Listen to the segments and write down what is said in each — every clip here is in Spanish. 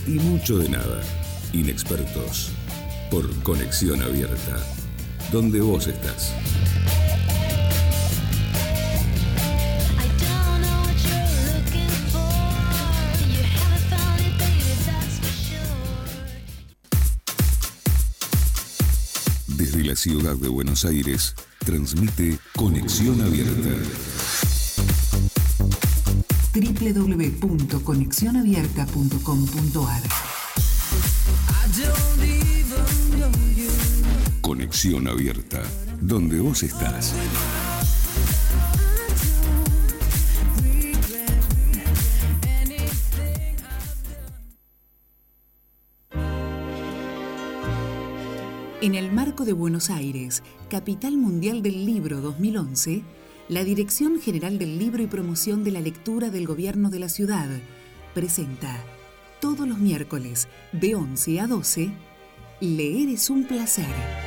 y mucho de nada. Inexpertos. Por Conexión Abierta. Donde vos estás. Desde la ciudad de Buenos Aires, transmite Conexión Abierta. www.conexionabierta.com.ar. Conexión Abierta, donde vos estás. En el marco de Buenos Aires, Capital Mundial del Libro 2011, la Dirección General del Libro y Promoción de la Lectura del Gobierno de la Ciudad presenta todos los miércoles de 11 a 12, Leer es un placer.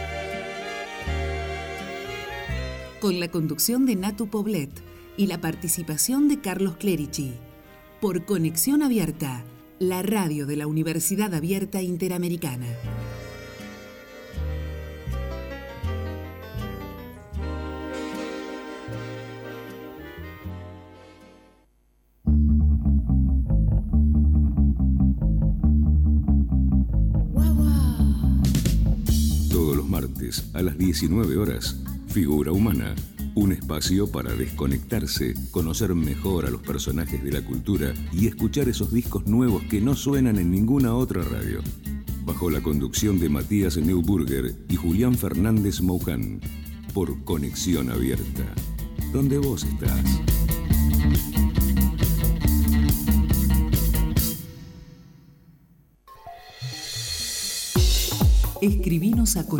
Con la conducción de Natu Poblet y la participación de Carlos Clerici, por Conexión Abierta, la radio de la Universidad Abierta Interamericana. Martes a las 19 horas, Figura Humana, un espacio para desconectarse, conocer mejor a los personajes de la cultura y escuchar esos discos nuevos que no suenan en ninguna otra radio. Bajo la conducción de Matías Neuburger y Julián Fernández Mouján, por Conexión Abierta, donde vos estás. Escribinos a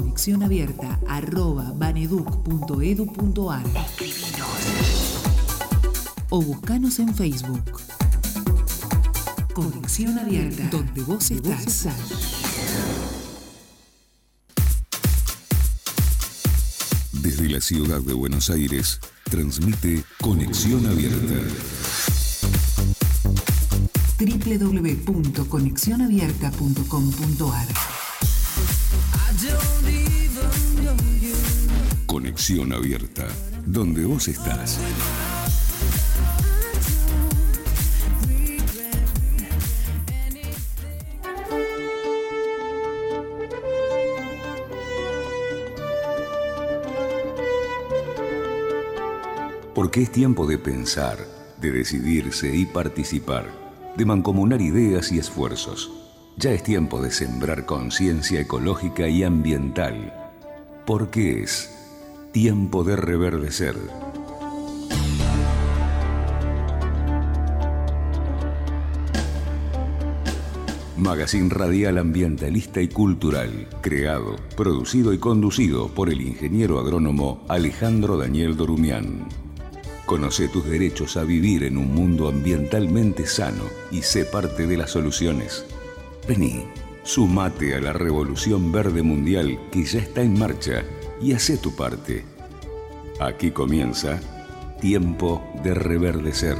conexionabierta@baneduc.edu.ar. Escribinos. O buscanos en Facebook. Conexión Abierta, donde vos estás. Desde la ciudad de Buenos Aires, transmite Conexión Abierta. www.conexionabierta.com.ar. Conexión Abierta, donde vos estás. Porque es tiempo de pensar, de decidirse y participar, de mancomunar ideas y esfuerzos. Ya es tiempo de sembrar conciencia ecológica y ambiental. Porque es tiempo de reverdecer. Magazine radial ambientalista y cultural, creado, producido y conducido por el ingeniero agrónomo Alejandro Daniel Dorumián. Conoce tus derechos a vivir en un mundo ambientalmente sano y sé parte de las soluciones. Vení, sumate a la revolución verde mundial que ya está en marcha y hacé tu parte. Aquí comienza Tiempo de Reverdecer.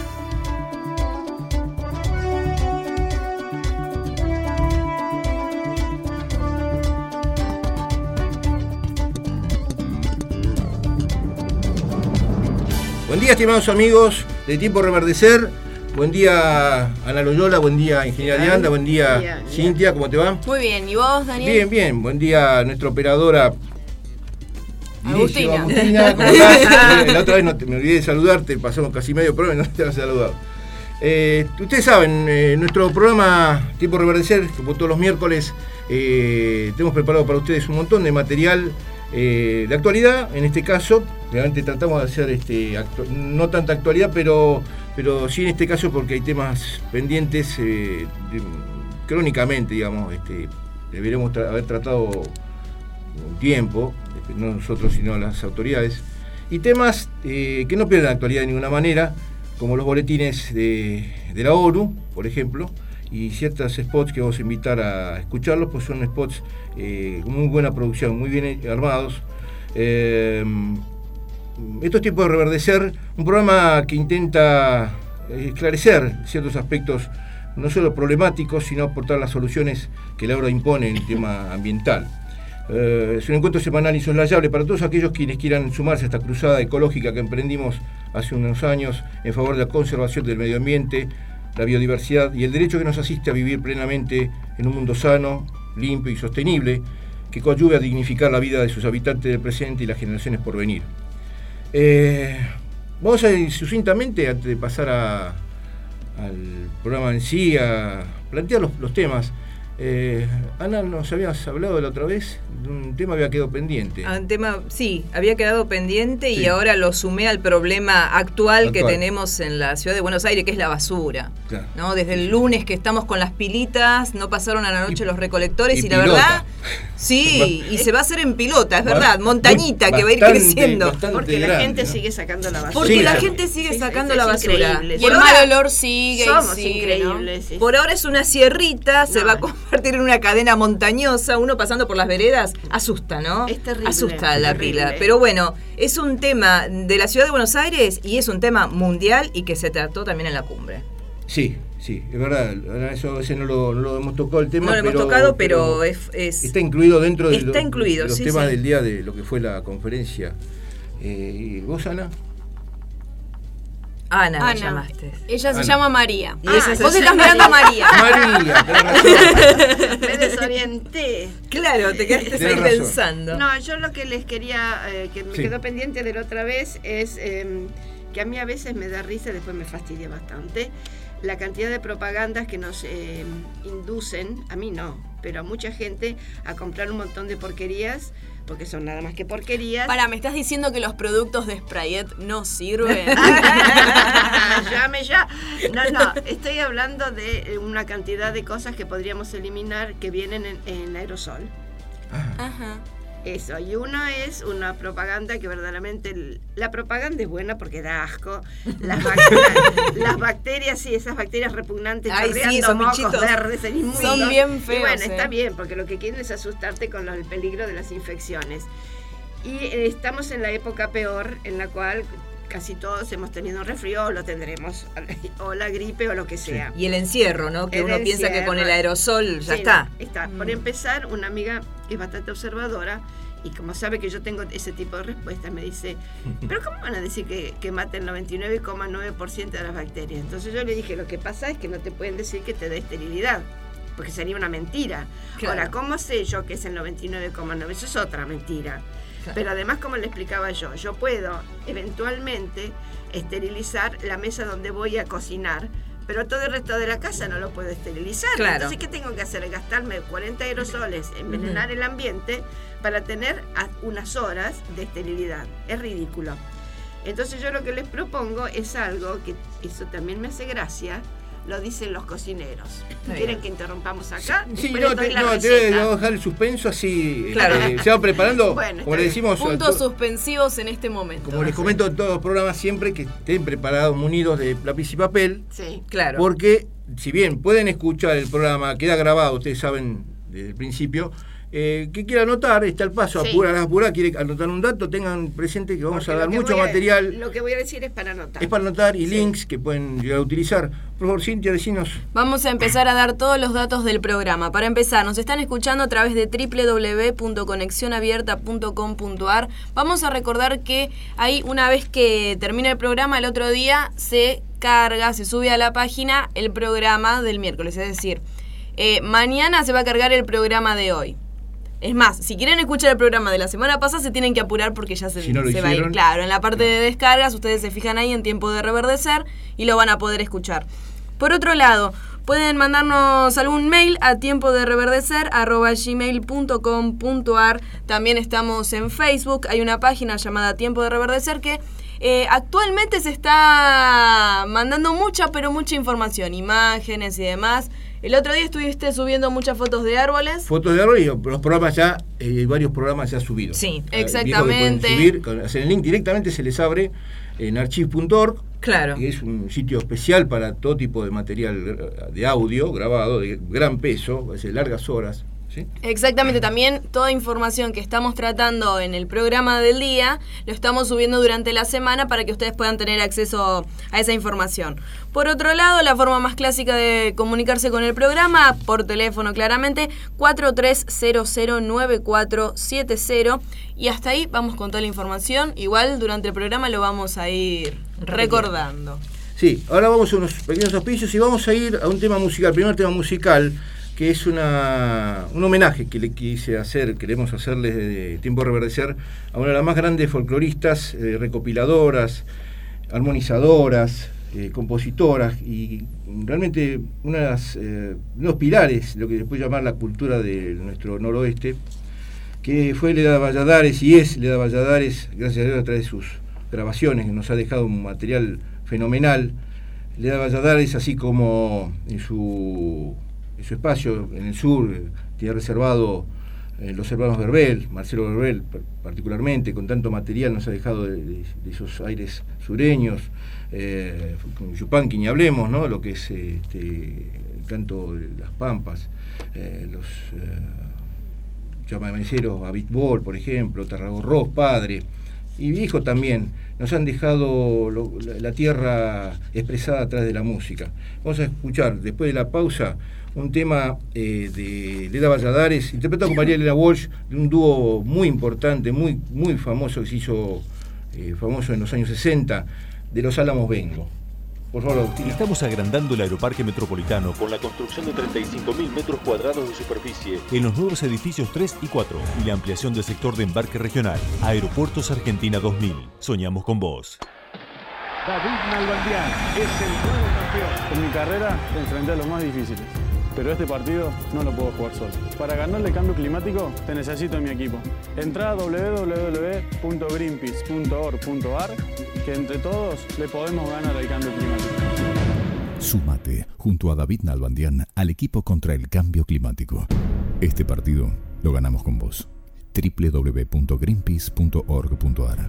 Buen día, estimados amigos de Tiempo de Reverdecer. Buen día, Ana Loyola. Buen día, Ingeniera Dianda. Buen día, Cintia. ¿Cómo te va? Muy bien. ¿Y vos, Daniel? Bien, bien. Buen día, nuestra operadora Agustina. ¿Cómo estás? La otra vez me olvidé de saludarte. Pasamos casi medio programa y no te has saludado. Ustedes saben, nuestro programa Tiempo de Reverdecer, como todos los miércoles, tenemos preparado para ustedes un montón de material de actualidad. En este caso, realmente tratamos de hacer no tanta actualidad, pero sí en este caso porque hay temas pendientes crónicamente, digamos, deberíamos haber tratado un tiempo, no nosotros sino las autoridades, y temas que no pierden actualidad de ninguna manera, como los boletines de la ONU, por ejemplo, y ciertos spots que vamos a invitar a escucharlos, pues son spots con muy buena producción, muy bien armados. Estos tiempos de reverdecer, un programa que intenta esclarecer ciertos aspectos no solo problemáticos, sino aportar las soluciones que la obra impone en el tema ambiental. Es un encuentro semanal insoslayable para todos aquellos quienes quieran sumarse a esta cruzada ecológica que emprendimos hace unos años en favor de la conservación del medio ambiente, la biodiversidad y el derecho que nos asiste a vivir plenamente en un mundo sano, limpio y sostenible, que coadyuve a dignificar la vida de sus habitantes del presente y las generaciones por venir. Vamos a ir sucintamente, antes de pasar al programa en sí, a plantear los temas. Ana, nos habías hablado la otra vez de un tema que había quedado pendiente. Un tema, sí, había quedado pendiente y ahora lo sumé al problema actual que tenemos en la ciudad de Buenos Aires, que es la basura. Claro. ¿No? Desde el lunes que estamos con las pilitas, no pasaron a la noche los recolectores y la verdad, sí, y se va a hacer en pilota, es verdad, montañita que va a ir creciendo. Porque la gente sigue sacando la basura. Porque la gente sigue sacando la basura. Y el mal olor sigue. Somos increíbles. ¿No? Sí. Por ahora es una sierrita, se va a convertir en una cadena montañosa, uno pasando por las veredas, asusta, ¿no? Es terrible. Asusta la pila. Pero bueno, es un tema de la ciudad de Buenos Aires y es un tema mundial y que se trató también en la cumbre. Sí, es verdad, eso a veces no lo hemos tocado el tema. No lo hemos tocado, pero es está incluido dentro de los sí, temas del día de lo que fue la conferencia. ¿Vos, Ana? Ana me llamaste. Ella se llama María. Y vos estás mirando a María. María, tenés razón. Me desorienté. Claro, te quedaste ahí pensando. No, yo lo que les quería, que me quedó pendiente de la otra vez, es que a mí a veces me da risa, después me fastidia bastante, la cantidad de propagandas que nos inducen, a mí no, pero a mucha gente, a comprar un montón de porquerías, porque son nada más que porquerías. ¿Me estás diciendo que los productos de Sprayet no sirven? Llame ya. No, estoy hablando de una cantidad de cosas que podríamos eliminar que vienen en aerosol. Ajá. Eso, y uno es una propaganda que verdaderamente, la propaganda es buena porque da asco, las bacterias, sí, esas bacterias repugnantes, chorreando mocos bichitos verdes, son bien feos. Y bueno, está bien, porque lo que quieren es asustarte con el peligro de las infecciones. Y estamos en la época peor, en la cual casi todos hemos tenido un resfrío, o lo tendremos, o la gripe, o lo que sea. Y el encierro, ¿no? Que uno piensa que con el aerosol ya está. Está. Por empezar, una amiga que es bastante observadora, y como sabe que yo tengo ese tipo de respuestas, me dice, ¿pero cómo van a decir que mata el 99,9% de las bacterias? Entonces yo le dije, lo que pasa es que no te pueden decir que te da esterilidad, porque sería una mentira. Claro. Ahora, ¿cómo sé yo que es el 99,9%? Eso es otra mentira. Pero además, como le explicaba yo puedo eventualmente esterilizar la mesa donde voy a cocinar, pero todo el resto de la casa no lo puedo esterilizar. Claro. Entonces, ¿qué tengo que hacer? Gastarme 40 aerosoles, envenenar el ambiente para tener unas horas de esterilidad. Es ridículo. Entonces yo lo que les propongo es algo que eso también me hace gracia. Lo dicen los cocineros. ¿Quieren que interrumpamos acá? Sí, te voy a dejar el suspenso así. Claro. Se va preparando, bueno, como le decimos. Puntos suspensivos en este momento. Como les comento en todos los programas siempre, que estén preparados, munidos de lápiz y papel. Sí, claro. Porque, si bien pueden escuchar el programa, queda grabado, ustedes saben desde el principio. Que quiera anotar, está el paso, apura, quiere anotar un dato, tengan presente que vamos a dar mucho material. Lo que voy a decir es para anotar. Es para anotar y links que pueden llegar a utilizar. Por favor, Cintia, decinos. Vamos a empezar a dar todos los datos del programa. Para empezar, nos están escuchando a través de www.conexionabierta.com.ar. Vamos a recordar que ahí, una vez que termina el programa, el otro día se sube a la página el programa del miércoles. Es decir, mañana se va a cargar el programa de hoy. Es más, si quieren escuchar el programa de la semana pasada, se tienen que apurar porque ya se va a ir. Claro, en la parte de descargas, ustedes se fijan ahí en Tiempo de Reverdecer y lo van a poder escuchar. Por otro lado, pueden mandarnos algún mail a tiempodereverdecer@gmail.com.ar. También estamos en Facebook, hay una página llamada Tiempo de Reverdecer que actualmente se está mandando mucha información, imágenes y demás. El otro día estuviste subiendo muchas fotos de árboles. Fotos de árboles y los programas ya, varios programas ya subidos. Sí, exactamente. Subir, hacer el link directamente, se les abre en archive.org. Claro. Que es un sitio especial para todo tipo de material de audio grabado de gran peso, largas horas. ¿sí? Exactamente, también toda información que estamos tratando en el programa del día lo estamos subiendo durante la semana para que ustedes puedan tener acceso a esa información. Por otro lado, la forma más clásica de comunicarse con el programa, por teléfono claramente, 43009470, y hasta ahí vamos con toda la información. Igual durante el programa lo vamos a ir recordando. Sí, ahora vamos a unos pequeños auspicios y vamos a ir a un tema musical, primer tema musical, que es un homenaje que le queremos hacerles de Tiempo de Reverdecer a una de las más grandes folcloristas, recopiladoras, armonizadoras, compositoras, y realmente una de los pilares, lo que se puede llamar la cultura de nuestro noroeste, que fue Leda Valladares y es Leda Valladares, gracias a Dios, a través de sus grabaciones, que nos ha dejado un material fenomenal. Leda Valladares, así como en su espacio en el sur, tiene reservado los hermanos Verbel, Marcelo Verbel particularmente, con tanto material nos ha dejado de esos aires sureños, con Yupanqui ni hablemos, ¿no? Lo que es el canto de las Pampas, los chamameceros Abitbol, por ejemplo, Tarragorros, padre, y viejo también, nos han dejado la tierra expresada a través de la música. Vamos a escuchar, después de la pausa, un tema de Leda Valladares, interpretado por María Elena Walsh, de un dúo muy importante, muy, muy famoso, que se hizo famoso en los años 60, de Los Álamos Vengo. Por favor, Agustina. Estamos agrandando el Aeroparque Metropolitano con la construcción de 35.000 metros cuadrados de superficie en los nuevos edificios 3 y 4 y la ampliación del sector de embarque regional. Aeropuertos Argentina 2000. Soñamos con vos. David Nalbandián es el nuevo campeón. En mi carrera enfrenté a los más difíciles, pero este partido no lo puedo jugar solo. Para ganarle cambio climático, te necesito en mi equipo. Entrá a www.greenpeace.org.ar, que entre todos le podemos ganar al cambio climático. Súmate junto a David Nalbandián al equipo contra el cambio climático. Este partido lo ganamos con vos. www.greenpeace.org.ar.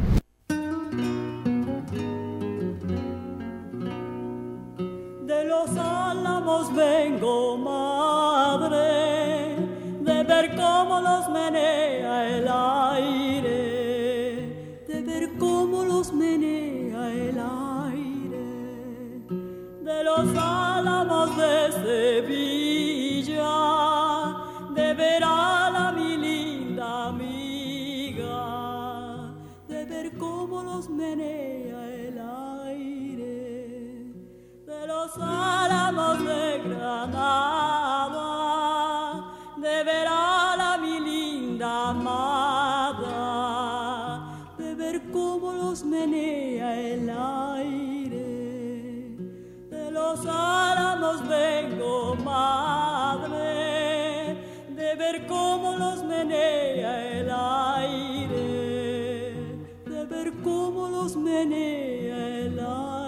De los álamos vengo, madre, de ver cómo los menea el aire, de ver cómo los menea el aire. De los álamos de Sevilla, de ver a la mi linda amiga, de ver cómo los menea el aire. De los álamos de Granada, de ver a la mi linda amada, de ver cómo los menea el aire. De los álamos vengo, madre, de ver cómo los menea el aire, de ver cómo los menea el aire.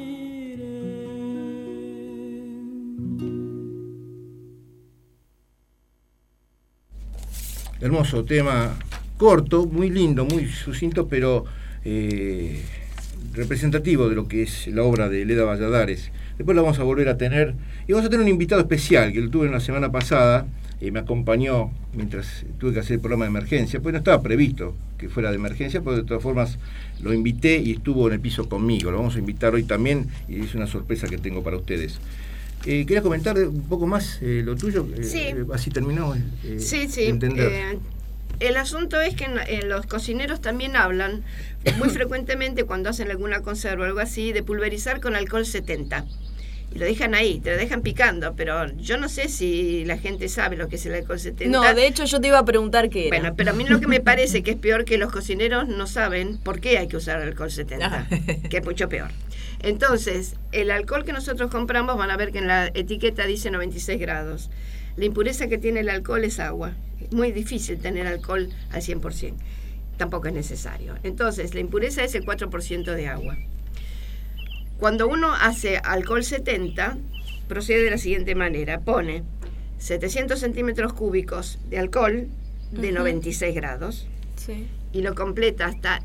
Hermoso tema, corto, muy lindo, muy sucinto, pero representativo de lo que es la obra de Leda Valladares. Después la vamos a volver a tener, y vamos a tener un invitado especial que lo tuve la semana pasada, me acompañó mientras tuve que hacer el programa de emergencia, pues no estaba previsto que fuera de emergencia, pero de todas formas lo invité y estuvo en el piso conmigo. Lo vamos a invitar hoy también, y es una sorpresa que tengo para ustedes. ¿Querías comentar un poco más lo tuyo? Sí. Así terminamos. Sí. Entender. El asunto es que los cocineros también hablan muy frecuentemente cuando hacen alguna conserva o algo así de pulverizar con alcohol 70. Y lo dejan ahí, te lo dejan picando, pero yo no sé si la gente sabe lo que es el alcohol 70. No, de hecho yo te iba a preguntar qué era. Bueno, pero a mí lo que me parece que es peor que los cocineros no saben por qué hay que usar alcohol 70, que es mucho peor. Entonces, el alcohol que nosotros compramos, van a ver que en la etiqueta dice 96 grados. La impureza que tiene el alcohol es agua. Es muy difícil tener alcohol al 100%. Tampoco es necesario. Entonces, la impureza es el 4% de agua. Cuando uno hace alcohol 70, procede de la siguiente manera. Pone 700 centímetros cúbicos de alcohol de 96 grados y lo completa hasta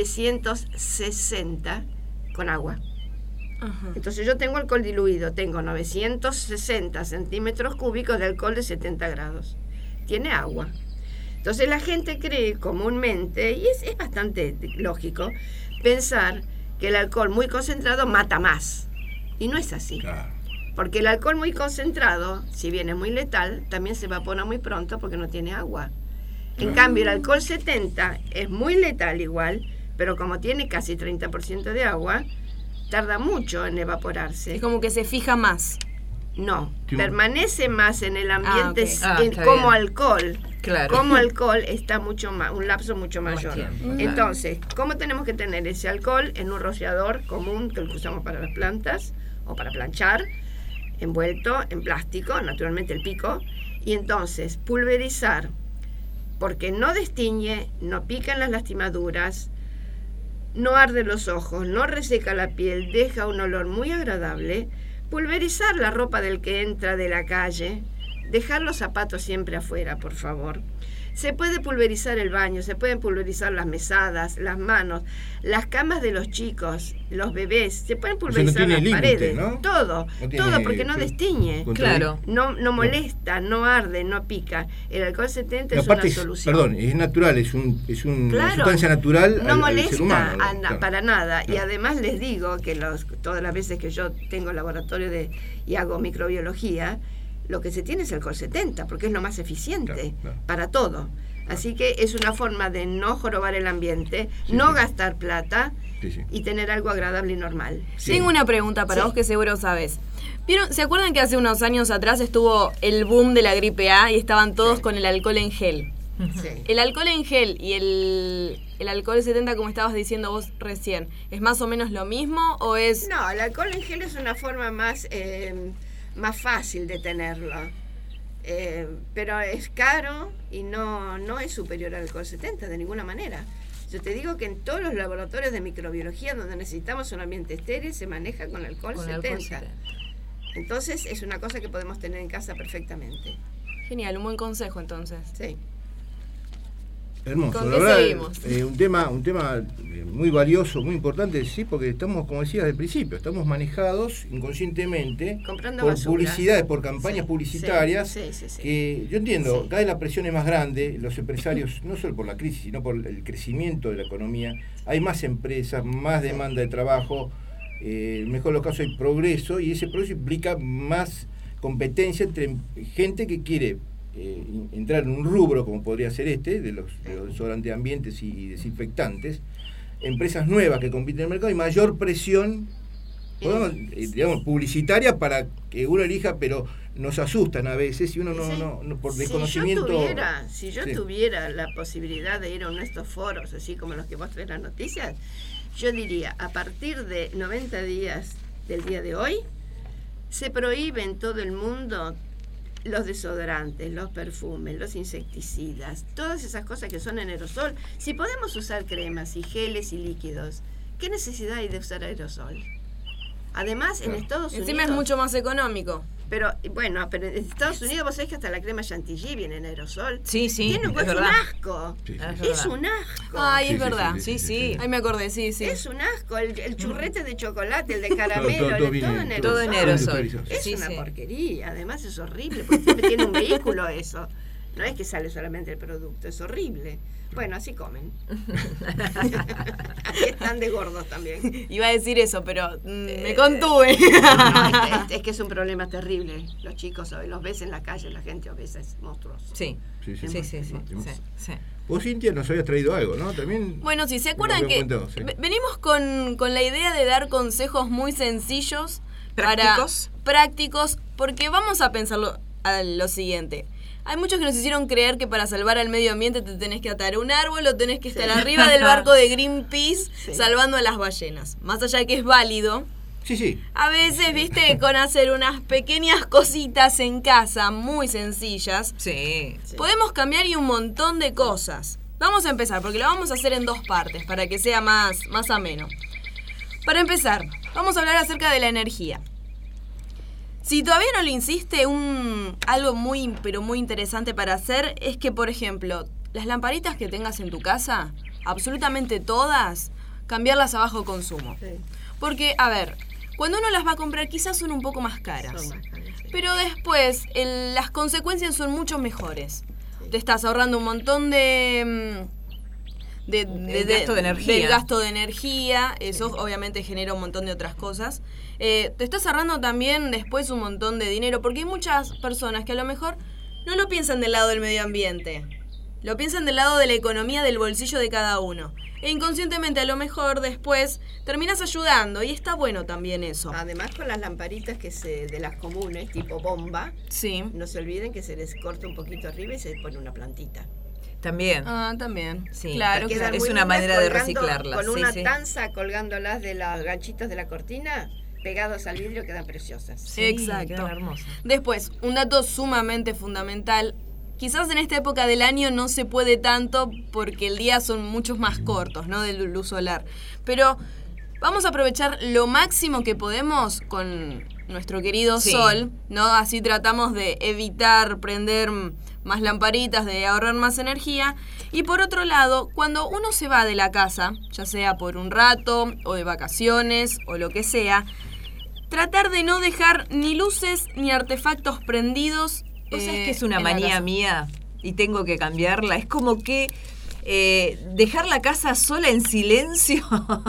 960 con agua. Entonces yo tengo alcohol diluido, tengo 960 centímetros cúbicos de alcohol de 70 grados. tiene agua. Entonces la gente cree comúnmente, y es bastante lógico, pensar que el alcohol muy concentrado mata más. Y no es así. Claro. Porque el alcohol muy concentrado, si bien es muy letal, también se evapora muy pronto porque no tiene agua. En cambio, el alcohol 70 es muy letal igual, pero como tiene casi 30% de agua, tarda mucho en evaporarse. Es como que se fija más. No, permanece más en el ambiente okay. como alcohol. Claro. Como alcohol está mucho más, un lapso mucho mayor. Entonces, ¿cómo tenemos que tener ese alcohol? En un rociador común que lo usamos para las plantas o para planchar, envuelto en plástico, naturalmente el pico, y entonces pulverizar, porque no destiñe, no pica en las lastimaduras, no arde los ojos, no reseca la piel, deja un olor muy agradable. Pulverizar la ropa del que entra de la calle, dejar los zapatos siempre afuera, por favor. Se puede pulverizar el baño, se pueden pulverizar las mesadas, las manos, las camas de los chicos, los bebés, se pueden pulverizar las paredes, ¿no? Todo, porque no destiñe. Claro. No molesta, no arde, no pica. El alcohol 70 es una solución. Perdón, es natural, es una sustancia natural no molesta al ser humano. Para nada. Claro. Y además les digo que todas las veces que yo tengo laboratorio y hago microbiología, lo que se tiene es el alcohol 70, porque es lo más eficiente para todo. Así que es una forma de no jorobar el ambiente, no gastar plata y tener algo agradable y normal. Tengo una pregunta para vos que seguro sabes. ¿Vieron? ¿Se acuerdan que hace unos años atrás estuvo el boom de la gripe A y estaban todos con el alcohol en gel? Sí. ¿El alcohol en gel y el alcohol 70, como estabas diciendo vos recién, es más o menos lo mismo o es...? No, el alcohol en gel es una forma más fácil de tenerlo, pero es caro y no es superior al alcohol 70 de ninguna manera. Yo te digo que en todos los laboratorios de microbiología donde necesitamos un ambiente estéril se maneja con alcohol 70. Entonces es una cosa que podemos tener en casa perfectamente. Genial, un buen consejo entonces. Sí. Hermoso, ¿Con la qué verdad, seguimos? un tema muy valioso, muy importante, sí, porque estamos, como decías al principio, estamos manejados inconscientemente comprando por basura. Publicidades, por campañas publicitarias. Sí. Que yo entiendo, cada vez la presión es más grande, los empresarios, no solo por la crisis, sino por el crecimiento de la economía, hay más empresas, más demanda de trabajo, mejor los casos hay progreso, y ese progreso implica más competencia entre gente que quiere entrar en un rubro como podría ser de los desodorantes de ambientes y desinfectantes, empresas nuevas que compiten en el mercado y mayor presión digamos, publicitaria para que uno elija, pero nos asustan a veces y uno no por desconocimiento. Si yo tuviera la posibilidad de ir a uno de estos foros, así como los que vos traes las noticias, yo diría, a partir de 90 días del día de hoy, se prohíbe en todo el mundo los desodorantes, los perfumes, los insecticidas, todas esas cosas que son en aerosol. Si podemos usar cremas y geles y líquidos, ¿qué necesidad hay de usar aerosol? Además, en Estados Unidos... Encima es mucho más económico. Pero en Estados Unidos vos sabés que hasta la crema Chantilly viene en aerosol. Sí, Tiene un asco. Es un asco. Ay, es verdad. Sí. Ay, me acordé, sí. Es un asco. El churrete de chocolate, el de caramelo, todo en aerosol. Es una porquería. Además es horrible, porque siempre tiene un vehículo eso. No es que sale solamente el producto, es horrible. Bueno, así comen. Así están de gordos también. Iba a decir eso, pero me contuve. Es que es un problema terrible. Los chicos los ves en la calle, la gente obesa es monstruosa. Sí. Vos, Cintia, nos habías traído algo, ¿no? También. Bueno, sí, ¿se acuerdan que venimos con la idea de dar consejos muy sencillos, prácticos, porque vamos a pensar lo siguiente. Hay muchos que nos hicieron creer que para salvar al medio ambiente te tenés que atar a un árbol o tenés que estar arriba del barco de Greenpeace salvando a las ballenas. Más allá de que es válido, a veces, viste, con hacer unas pequeñas cositas en casa muy sencillas, podemos cambiar y un montón de cosas. Vamos a empezar, porque lo vamos a hacer en 2 partes, para que sea más ameno. Para empezar, vamos a hablar acerca de la energía. Si todavía no le hiciste, algo muy, pero muy interesante para hacer es que, por ejemplo, las lamparitas que tengas en tu casa, absolutamente todas, cambiarlas a bajo consumo. Porque, a ver, cuando uno las va a comprar quizás son un poco más caras. Pero después las consecuencias son mucho mejores. te estás ahorrando un montón de gasto de energía. Del gasto de energía, eso obviamente genera un montón de otras cosas. Te estás ahorrando también después un montón de dinero, porque hay muchas personas que a lo mejor no lo piensan del lado del medio ambiente, lo piensan del lado de la economía, del bolsillo de cada uno. E inconscientemente a lo mejor después terminas ayudando, y está bueno también eso. Además, con las lamparitas de las comunes, tipo bomba, sí, no se olviden que se les corta un poquito arriba y se pone una plantita. También. También. Sí, claro. Es una manera de reciclarlas. Con una tanza colgándolas de los ganchitos de la cortina, pegados al vidrio, quedan preciosas. Sí, exacto. Quedan hermosas. Después, un dato sumamente fundamental. Quizás en esta época del año no se puede tanto porque el día son muchos más cortos, ¿no? De luz solar. Pero vamos a aprovechar lo máximo que podemos con nuestro querido sol, ¿no? Así tratamos de evitar prender más lamparitas, de ahorrar más energía. Y por otro lado, cuando uno se va de la casa, ya sea por un rato o de vacaciones o lo que sea, tratar de no dejar ni luces ni artefactos prendidos. ¿Vos sabés que es una manía mía y tengo que cambiarla? Es como que dejar la casa sola en silencio,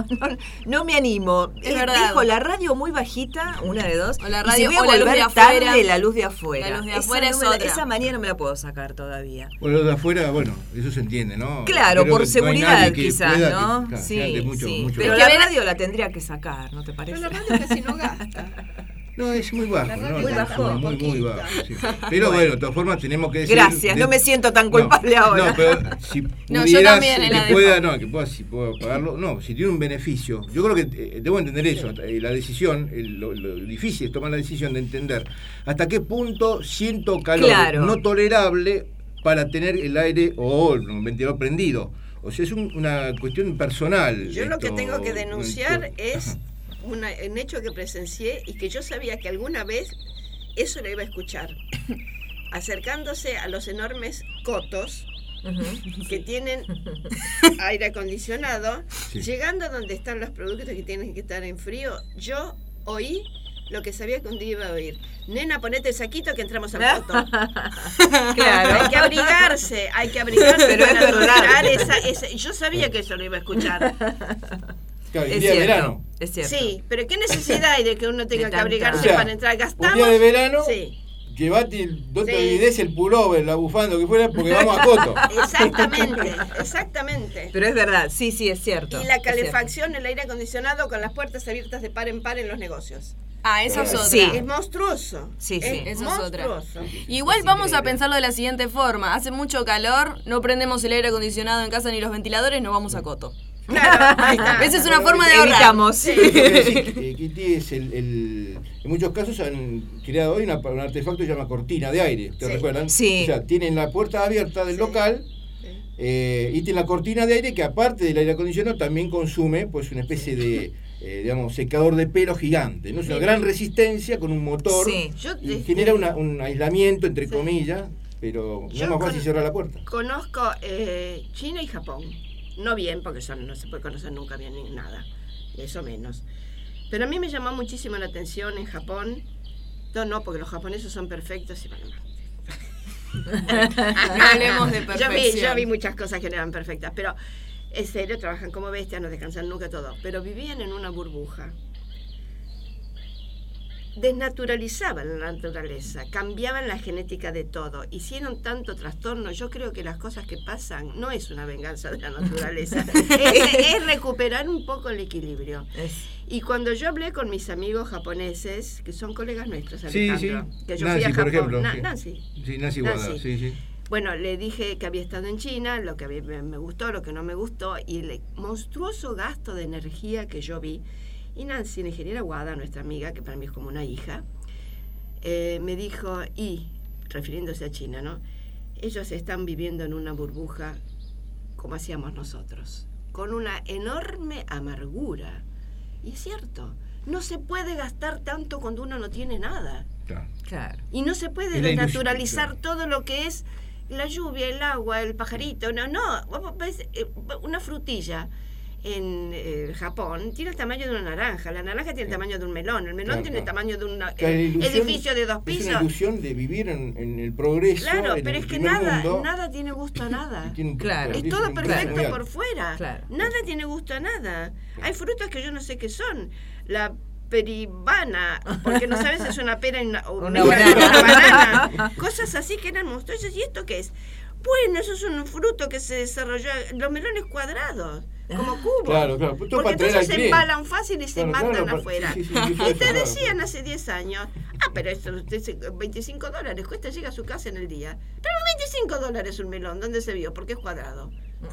no me animo. Es verdad. Dejo la radio muy bajita, una de dos, o la radio, y si voy a volver tarde, la luz de afuera. La luz de afuera es otra. Esa manía no me la puedo sacar todavía. Bueno, lo de afuera, bueno, eso se entiende, ¿no? Claro, creo por seguridad quizás, pueda, ¿no? Claro, sí. Mucho pero la radio la tendría que sacar, ¿no te parece? Pero la radio casi no gasta. No, es muy bajo, ¿no? Muy bajo. Muy bajo. Sí. Pero bueno, de todas formas tenemos que decir... Gracias, no me siento tan culpable ahora. No, pero si pudieras, que pueda pagarlo, no, si tiene un beneficio, yo creo que debo entender eso, la decisión, lo difícil es tomar la decisión de entender hasta qué punto siento calor no tolerable para tener el aire o el ventilador prendido. O sea, es una cuestión personal. Yo lo que tengo que denunciar es un hecho que presencié y que yo sabía que alguna vez eso lo iba a escuchar. Acercándose a los enormes cotos que tienen aire acondicionado, llegando a donde están los productos que tienen que estar en frío, yo oí lo que sabía que un día iba a oír. Nena, ponete el saquito que entramos al coto. Claro. Hay que abrigarse pero para es verdad. yo sabía que eso lo iba a escuchar. Claro, el día de verano. Es cierto. Sí, pero ¿qué necesidad hay de que uno tenga que abrigarse para entrar? Gastamos. Un día de verano, llevate el pullover, la bufanda, lo que fuera, porque vamos a coto. Exactamente. Pero es verdad, sí, es cierto. Y la calefacción, el aire acondicionado con las puertas abiertas de par en par en los negocios. Esa es otra. Sí. Es monstruoso. Sí. Eso es otra. Igual Es vamos increíble. a pensarlo de la siguiente forma. Hace mucho calor, no prendemos el aire acondicionado en casa ni los ventiladores, nos vamos a coto. Claro, ahí está. Esa es una forma de ahorrar. Evitamos. Kitty es en muchos casos han creado hoy un artefacto que se llama cortina de aire, ¿te recuerdan? Sí. O sea, tienen la puerta abierta del local y tienen la cortina de aire que aparte del aire acondicionado también consume pues una especie de secador de pelo gigante, ¿no? Es una gran resistencia con un motor y genera un aislamiento entre comillas, pero no es más fácil cerrar la puerta. Conozco China y Japón. No bien, porque no se puede conocer nunca bien ni nada, eso menos. Pero a mí me llamó muchísimo la atención en Japón, no, porque los japoneses son perfectos y bueno, no hablemos de perfección. Yo vi muchas cosas que no eran perfectas, pero en serio, trabajan como bestias, no descansan nunca, todo. Pero vivían en una burbuja. Desnaturalizaban la naturaleza, cambiaban la genética de todo, hicieron tanto trastorno. Yo creo que las cosas que pasan no es una venganza de la naturaleza, es recuperar un poco el equilibrio. Y cuando yo hablé con mis amigos japoneses, que son colegas nuestros, Alejandro, que yo Nancy, fui a Japón, por ejemplo, Nancy. Sí, Nancy Wada, sí. Bueno, le dije que había estado en China, lo que me gustó, lo que no me gustó, y el monstruoso gasto de energía que yo vi. Y Nancy, la ingeniera Wada, nuestra amiga, que para mí es como una hija, me dijo, refiriéndose a China, ¿no? Ellos están viviendo en una burbuja como hacíamos nosotros, con una enorme amargura. Y es cierto, no se puede gastar tanto cuando uno no tiene nada. Claro. Y no se puede desnaturalizar todo lo que es la lluvia, el agua, el pajarito. No, una frutilla. en Japón tiene el tamaño de una naranja, la naranja tiene el tamaño de un melón, el melón tiene el tamaño de un edificio de 2 pisos. Es una ilusión de vivir en el progreso. Claro, pero es que nada tiene gusto a nada. Es todo perfecto por fuera. Nada tiene gusto a nada. Hay frutas que yo no sé qué son. La peribana, porque no sabes si es una pera o una banana. Cosas así que eran monstruosas. ¿Y esto qué es? Bueno, eso es un fruto que se desarrolló, los melones cuadrados, como cubos. Claro. Porque entonces se embalan fácil y se matan afuera. Y te decían hace 10 años, pero esto $25 cuesta, llega a su casa en el día. Pero $25 un melón, ¿dónde se vio? Porque es cuadrado.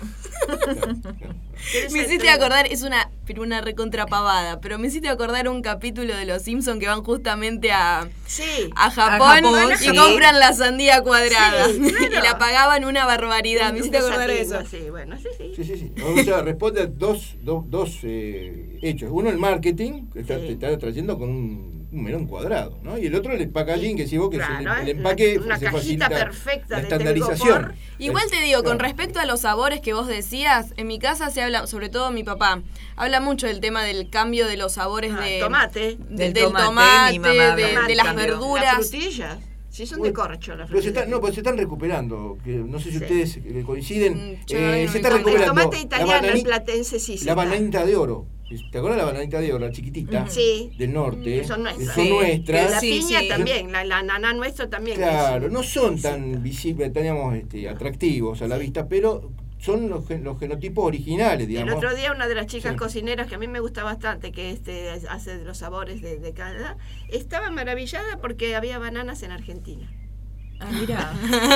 Me hiciste acordar, es una recontrapavada, pero me hiciste acordar un capítulo de Los Simpsons que van justamente a Japón y compran la sandía cuadrada y la pagaban una barbaridad. Me hiciste acordar de eso. Sí. O sea, responde a dos hechos. Uno, el marketing, que te está trayendo con un melón cuadrado, ¿no? Y el otro, el packaging, que si vos que el empaque una se cajita facilita perfecta la de estandarización. Igual te digo, con respecto a los sabores que vos decías, en mi casa se habla, sobre todo mi papá, habla mucho del tema del cambio de los sabores del tomate, de las verduras. Las frutillas. Sí, son de corcho las frutillas. Pero se están recuperando. Que no sé si ustedes coinciden. Se está el recuperando. tomate italiano, el platense, sí. La bananita de oro. ¿Te acuerdas de la bananita de oro, la chiquitita? Sí. Del norte. Son nuestras. La piña también, la ananá nuestra también. Claro, no son tan visibles, teníamos atractivos a la vista, pero son los genotipos originales, digamos. El otro día una de las chicas cocineras que a mí me gusta bastante, que hace los sabores de Canadá, estaba maravillada porque había bananas en Argentina. Ah, mira.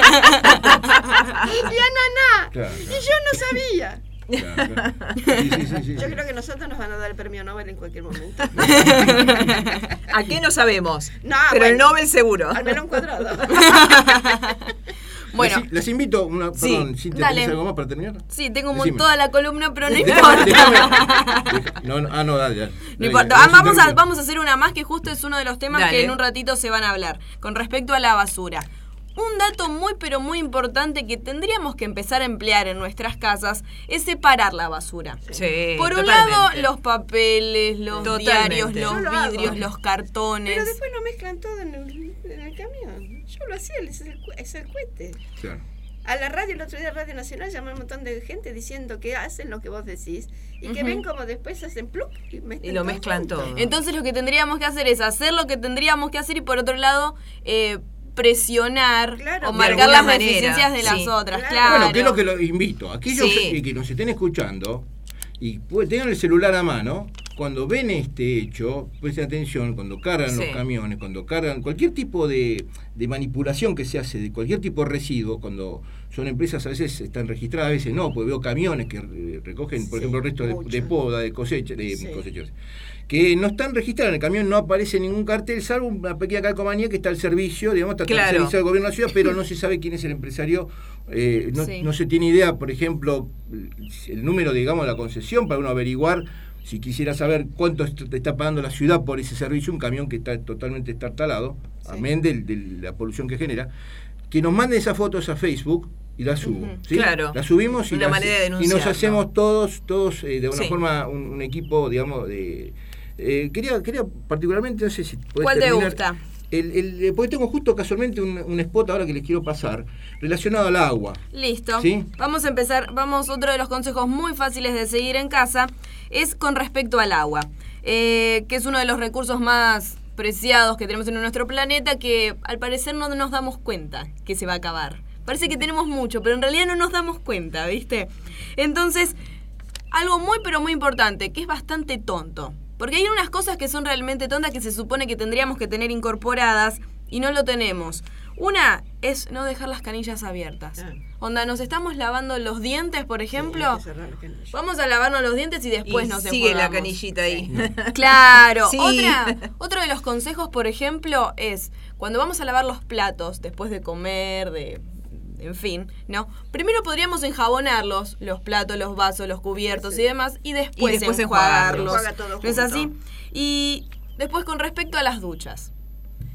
Y ananá. Claro. Y yo no sabía. Claro. Sí. Yo creo que nosotros nos van a dar el premio Nobel en cualquier momento. ¿A qué no sabemos? No, pero el Nobel seguro. Al melón cuadrado. Bueno, les invito perdón, Cintia, ¿tenés algo más para terminar? Sí, tengo toda la columna, pero no importa. Dale. No importa. Vamos a hacer una más, que justo es uno de los temas que en un ratito se van a hablar. Con respecto a la basura. Un dato muy pero muy importante que tendríamos que empezar a emplear en nuestras casas es separar la basura. Sí, por un lado, los papeles, los diarios, los vidrios, los cartones. Pero después lo mezclan todo en el camión. Yo lo hacía, es el cohete. Claro. A la radio, el otro día Radio Nacional, llamó un montón de gente diciendo que hacen lo que vos decís y que ven como después hacen pluk y lo mezclan todo. Entonces lo que tendríamos que hacer es hacer lo que tendríamos que hacer y por otro lado presionar o marcar las deficiencias de las otras. Claro. Bueno, que es lo que los invito. Aquellos que nos estén escuchando y tengan el celular a mano, cuando ven este hecho, presten atención, cuando cargan los camiones, cuando cargan cualquier tipo de manipulación que se hace, de cualquier tipo de residuo, cuando son empresas a veces están registradas, a veces no, pues veo camiones que recogen, por ejemplo, el resto de poda, de cosechas, que no están registrados, en el camión no aparece ningún cartel, salvo una pequeña calcomanía que está al servicio, digamos, está al servicio del gobierno de la ciudad, pero no se sabe quién es el empresario, no se tiene idea, por ejemplo, el número, digamos, de la concesión, para uno averiguar, si quisiera saber cuánto está pagando la ciudad por ese servicio, un camión que está totalmente estartalado, amén de la polución que genera, que nos manden esas fotos a Facebook y las subo. ¿Sí? Claro. Las subimos y nos hacemos todos de alguna forma un equipo, digamos, de... quería particularmente, no sé si podés ¿cuál terminar, te gusta? Porque tengo justo casualmente un spot ahora que les quiero pasar, relacionado al agua. Listo. ¿Sí? Vamos a empezar. Otro de los consejos muy fáciles de seguir en casa es con respecto al agua, que es uno de los recursos más preciados que tenemos en nuestro planeta, que al parecer no nos damos cuenta que se va a acabar. Parece que tenemos mucho, pero en realidad no nos damos cuenta, ¿viste? Entonces, algo muy pero muy importante, que es bastante tonto. Porque hay unas cosas que son realmente tontas que se supone que tendríamos que tener incorporadas y no lo tenemos. Una es no dejar las canillas abiertas. Onda, nos estamos lavando los dientes, por ejemplo. Vamos a lavarnos los dientes y después nos enjuagamos. Sigue la canillita ahí. Claro. Sí. Otro de los consejos, por ejemplo, es cuando vamos a lavar los platos después de comer, en fin, ¿no? Primero podríamos enjabonarlos, los platos, los vasos, los cubiertos y demás, y después enjuagarlos. ¿No es así? Y después con respecto a las duchas.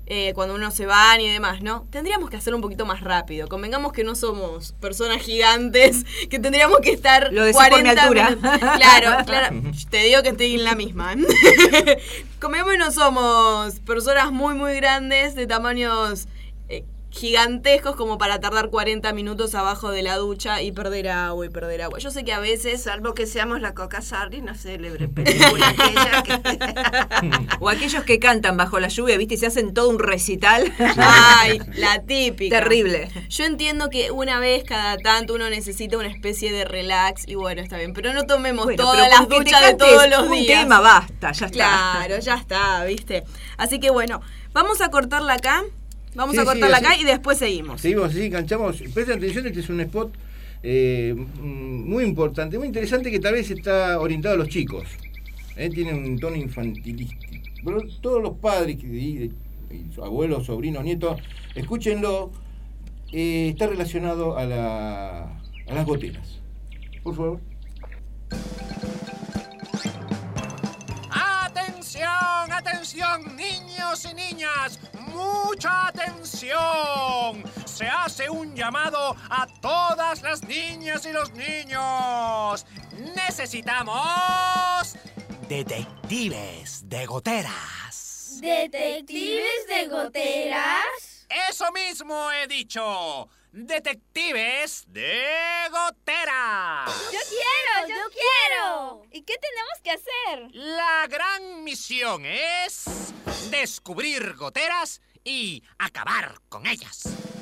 cuando uno se baña y demás, ¿no? Tendríamos que hacerlo un poquito más rápido. Convengamos que no somos personas gigantes, que tendríamos que estar lo decís 40 por mi altura. Minutos. Claro, te digo que estoy en la misma. Convengamos que no somos personas muy, muy grandes, de tamaños gigantescos como para tardar 40 minutos abajo de la ducha y perder agua. Yo sé que a veces... Salvo que seamos la Coca Sarri, una célebre película aquella que... O aquellos que cantan bajo la lluvia, ¿viste? Y se hacen todo un recital. Ay, la típica. Terrible. Yo entiendo que una vez cada tanto uno necesita una especie de relax y bueno, está bien. Pero no tomemos todas las duchas de todos los días. Un tema, basta, ya está. Claro, ya está, ¿viste? Así que bueno, vamos a cortarla acá. Vamos a cortarla acá y después seguimos. Seguimos así, enganchamos. Presten atención, este es un spot muy importante, muy interesante, que tal vez está orientado a los chicos. Tiene un tono infantilístico. Pero todos los padres, abuelos, sobrinos, nietos, escúchenlo. Está relacionado a las goteras. Por favor. ¡Atención, niños y niñas! ¡Mucha atención! Se hace un llamado a todas las niñas y los niños. Necesitamos detectives de goteras. ¿Detectives de goteras? ¡Eso mismo he dicho! ¡Detectives de goteras! ¡Yo quiero! ¿Y qué tenemos que hacer? La gran misión es descubrir goteras y acabar con ellas.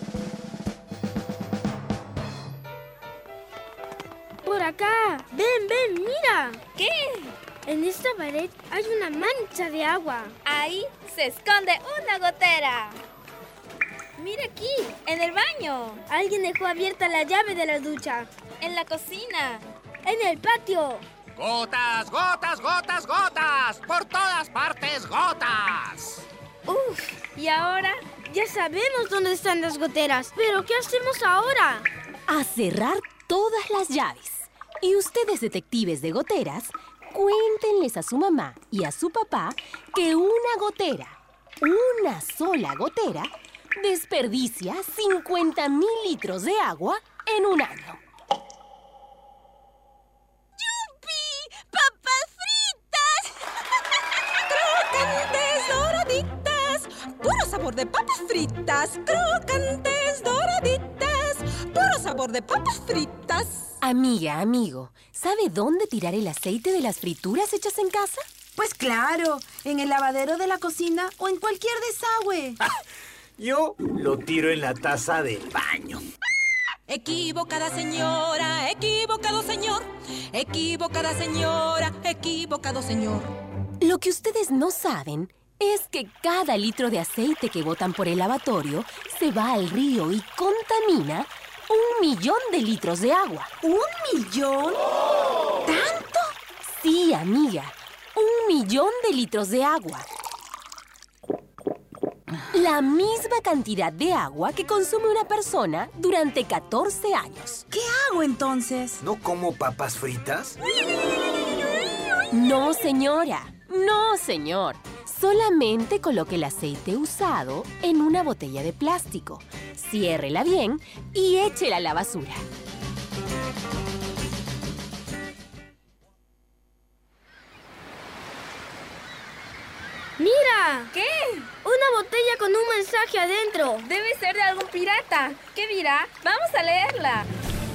Por acá. Ven, mira. ¿Qué? En esta pared hay una mancha de agua. Ahí se esconde una gotera. Mira aquí, en el baño. Alguien dejó abierta la llave de la ducha. En la cocina. En el patio. Gotas, gotas, gotas, gotas. Por todas partes, gotas. Y ahora ya sabemos dónde están las goteras. ¿Pero qué hacemos ahora? A cerrar todas las llaves. Y ustedes, detectives de goteras, cuéntenles a su mamá y a su papá que una sola gotera, desperdicia 50,000 litros de agua en un año. ¡Yupi! ¡Papas fritas! ¡Crocantes, doraditas! ¡Puro sabor de papas fritas! ¡Crocantes, doraditas! ¡Puro sabor de papas fritas! Amiga, amigo, ¿sabe dónde tirar el aceite de las frituras hechas en casa? Pues claro, en el lavadero de la cocina o en cualquier desagüe. Yo lo tiro en la taza del baño. Equivocada señora, equivocado señor. Equivocada señora, equivocado señor. Lo que ustedes no saben es que cada litro de aceite que botan por el lavatorio se va al río y contamina 1,000,000 de litros de agua. ¿1,000,000? ¿Tanto? Sí, amiga. 1,000,000 de litros de agua. La misma cantidad de agua que consume una persona durante 14 años. ¿Qué hago entonces? ¿No como papas fritas? No, señora. No, señor. Solamente coloque el aceite usado en una botella de plástico. Ciérrela bien y échela a la basura. ¡Mira! ¿Qué? Una botella con un mensaje adentro. Debe ser de algún pirata. ¿Qué dirá? Vamos a leerla.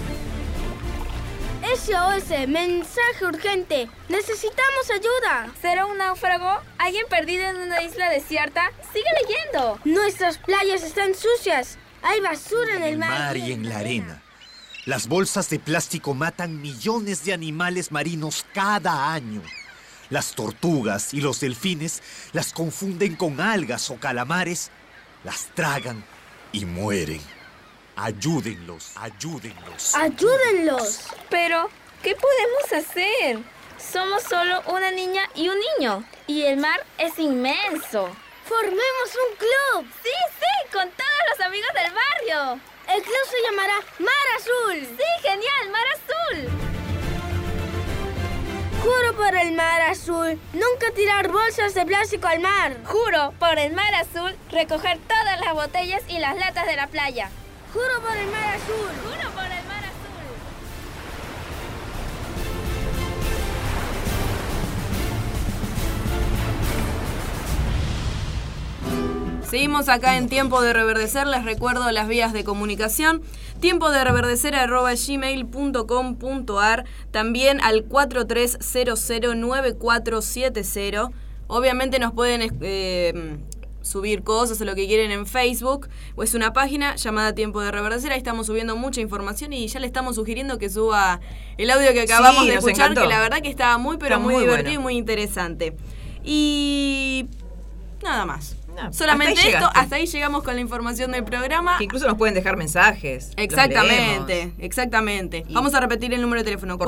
SOS, mensaje urgente. Necesitamos ayuda. ¿Será un náufrago? ¿Alguien perdido en una isla desierta? Sigue leyendo. Nuestras playas están sucias. Hay basura en el mar y en la arena. Las bolsas de plástico matan millones de animales marinos cada año. Las tortugas y los delfines las confunden con algas o calamares, las tragan y mueren. Ayúdenlos, ayúdenlos. ¡Ayúdenlos! Pero, ¿qué podemos hacer? Somos solo una niña y un niño. Y el mar es inmenso. ¡Formemos un club! ¡Sí, sí! ¡Con todos los amigos del barrio! El club se llamará Mar Azul. ¡Sí, genial! ¡Mar Azul! Juro por el mar azul, nunca tirar bolsas de plástico al mar. Juro por el mar azul, recoger todas las botellas y las latas de la playa. Juro por el mar azul. Juro por el mar azul. Seguimos acá en Tiempo de Reverdecer. Les recuerdo las vías de comunicación. tiempodereverdecer@gmail.com.ar. También al 43009470. Obviamente nos pueden subir cosas o lo que quieren en Facebook. O es una página llamada Tiempo de Reverdecer. Ahí estamos subiendo mucha información y ya le estamos sugiriendo que suba el audio que acabamos de escuchar, que la verdad que estaba muy divertido bueno. Y muy interesante. Y nada más. Solamente hasta ahí llegamos con la información del programa. Que incluso nos pueden dejar mensajes. Exactamente. Vamos a repetir el número de teléfono: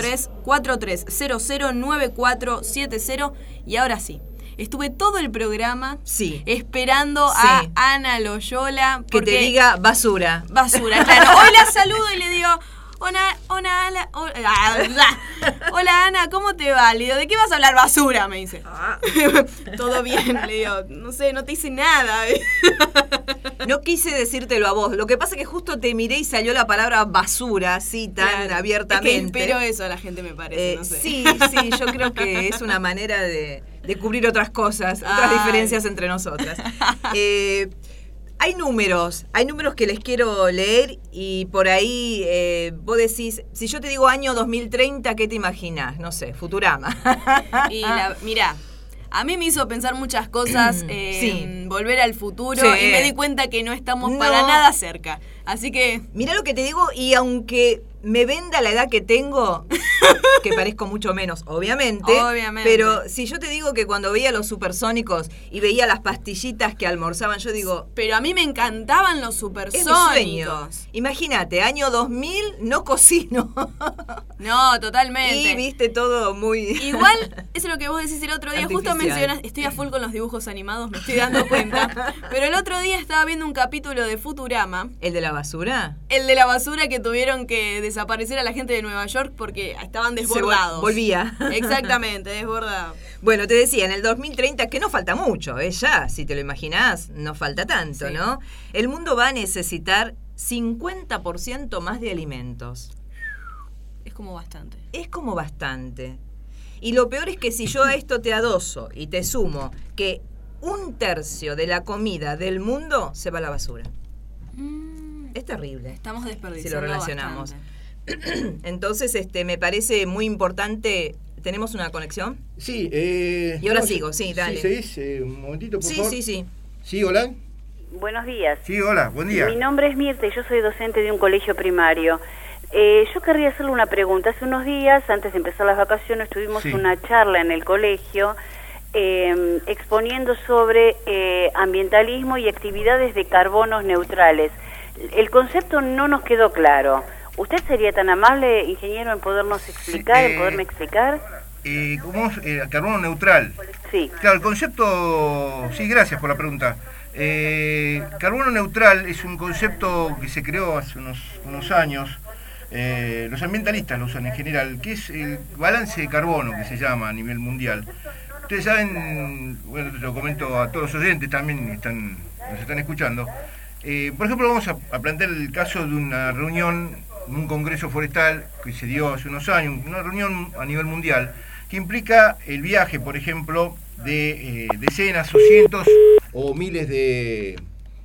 43009470. Y ahora sí, estuve todo el programa esperando a Ana Loyola. Que te diga basura. Claro. Hoy la saludo y le digo: Hola Ana, ¿cómo te va? Le digo, ¿de qué vas a hablar? Basura, me dice. Todo bien, le digo, no sé, no te hice nada. No quise decírtelo a vos. Lo que pasa es que justo te miré y salió la palabra basura, así tan abiertamente. Espero eso a la gente, me parece, no sé. Sí, yo creo que es una manera de cubrir otras cosas, otras diferencias entre nosotras. Hay números que les quiero leer y por ahí vos decís, si yo te digo año 2030, ¿qué te imaginás? No sé, Futurama. Mirá, a mí me hizo pensar muchas cosas en Volver al Futuro y me di cuenta que no estamos para nada cerca. Así que... Mirá lo que te digo, y aunque me venda la edad que tengo, que parezco mucho menos, obviamente, pero si yo te digo que cuando veía los supersónicos y veía las pastillitas que almorzaban, yo digo... Pero a mí me encantaban los supersónicos. Imagínate, año 2000, no cocino. No, totalmente. Y viste todo muy... Igual, eso es lo que vos decís el otro día, justo mencionas, estoy a full con los dibujos animados, me estoy dando cuenta, pero el otro día estaba viendo un capítulo de Futurama. ¿El de la basura? El de la basura, que tuvieron que desaparecer a la gente de Nueva York porque estaban desbordados. Volvía. Exactamente, desbordado. Bueno, te decía, en el 2030, que no falta mucho, ya, si te lo imaginás, no falta tanto, ¿no? El mundo va a necesitar 50% más de alimentos. Es como bastante. Y lo peor es que si yo a esto te adoso y te sumo que 1/3 de la comida del mundo se va a la basura. Es terrible. Estamos desperdiciando si lo relacionamos. Bastante. Entonces, me parece muy importante. ¿Tenemos una conexión? Sí. Y ahora sigo, dale. ¿Seguís? Un momentito, por favor. Sí. Sí, hola. Buenos días. Sí, hola, buen día. Mi nombre es Mirta y yo soy docente de un colegio primario. Yo querría hacerle una pregunta. Hace unos días, antes de empezar las vacaciones, tuvimos una charla en el colegio exponiendo sobre ambientalismo y actividades de carbonos neutrales. El concepto no nos quedó claro. ¿Usted sería tan amable, ingeniero, en podernos explicar, en poderme explicar? ¿Cómo es? Carbono neutral. Sí. Claro, el concepto... Sí, gracias por la pregunta. Carbono neutral es un concepto que se creó hace unos años. Los ambientalistas lo usan en general, que es el balance de carbono, que se llama a nivel mundial. Ustedes saben, bueno, te lo comento a todos los oyentes también, nos están escuchando. Por ejemplo, vamos a plantear el caso de una reunión, un congreso forestal que se dio hace unos años, una reunión a nivel mundial, que implica el viaje, por ejemplo, de decenas o cientos o miles de...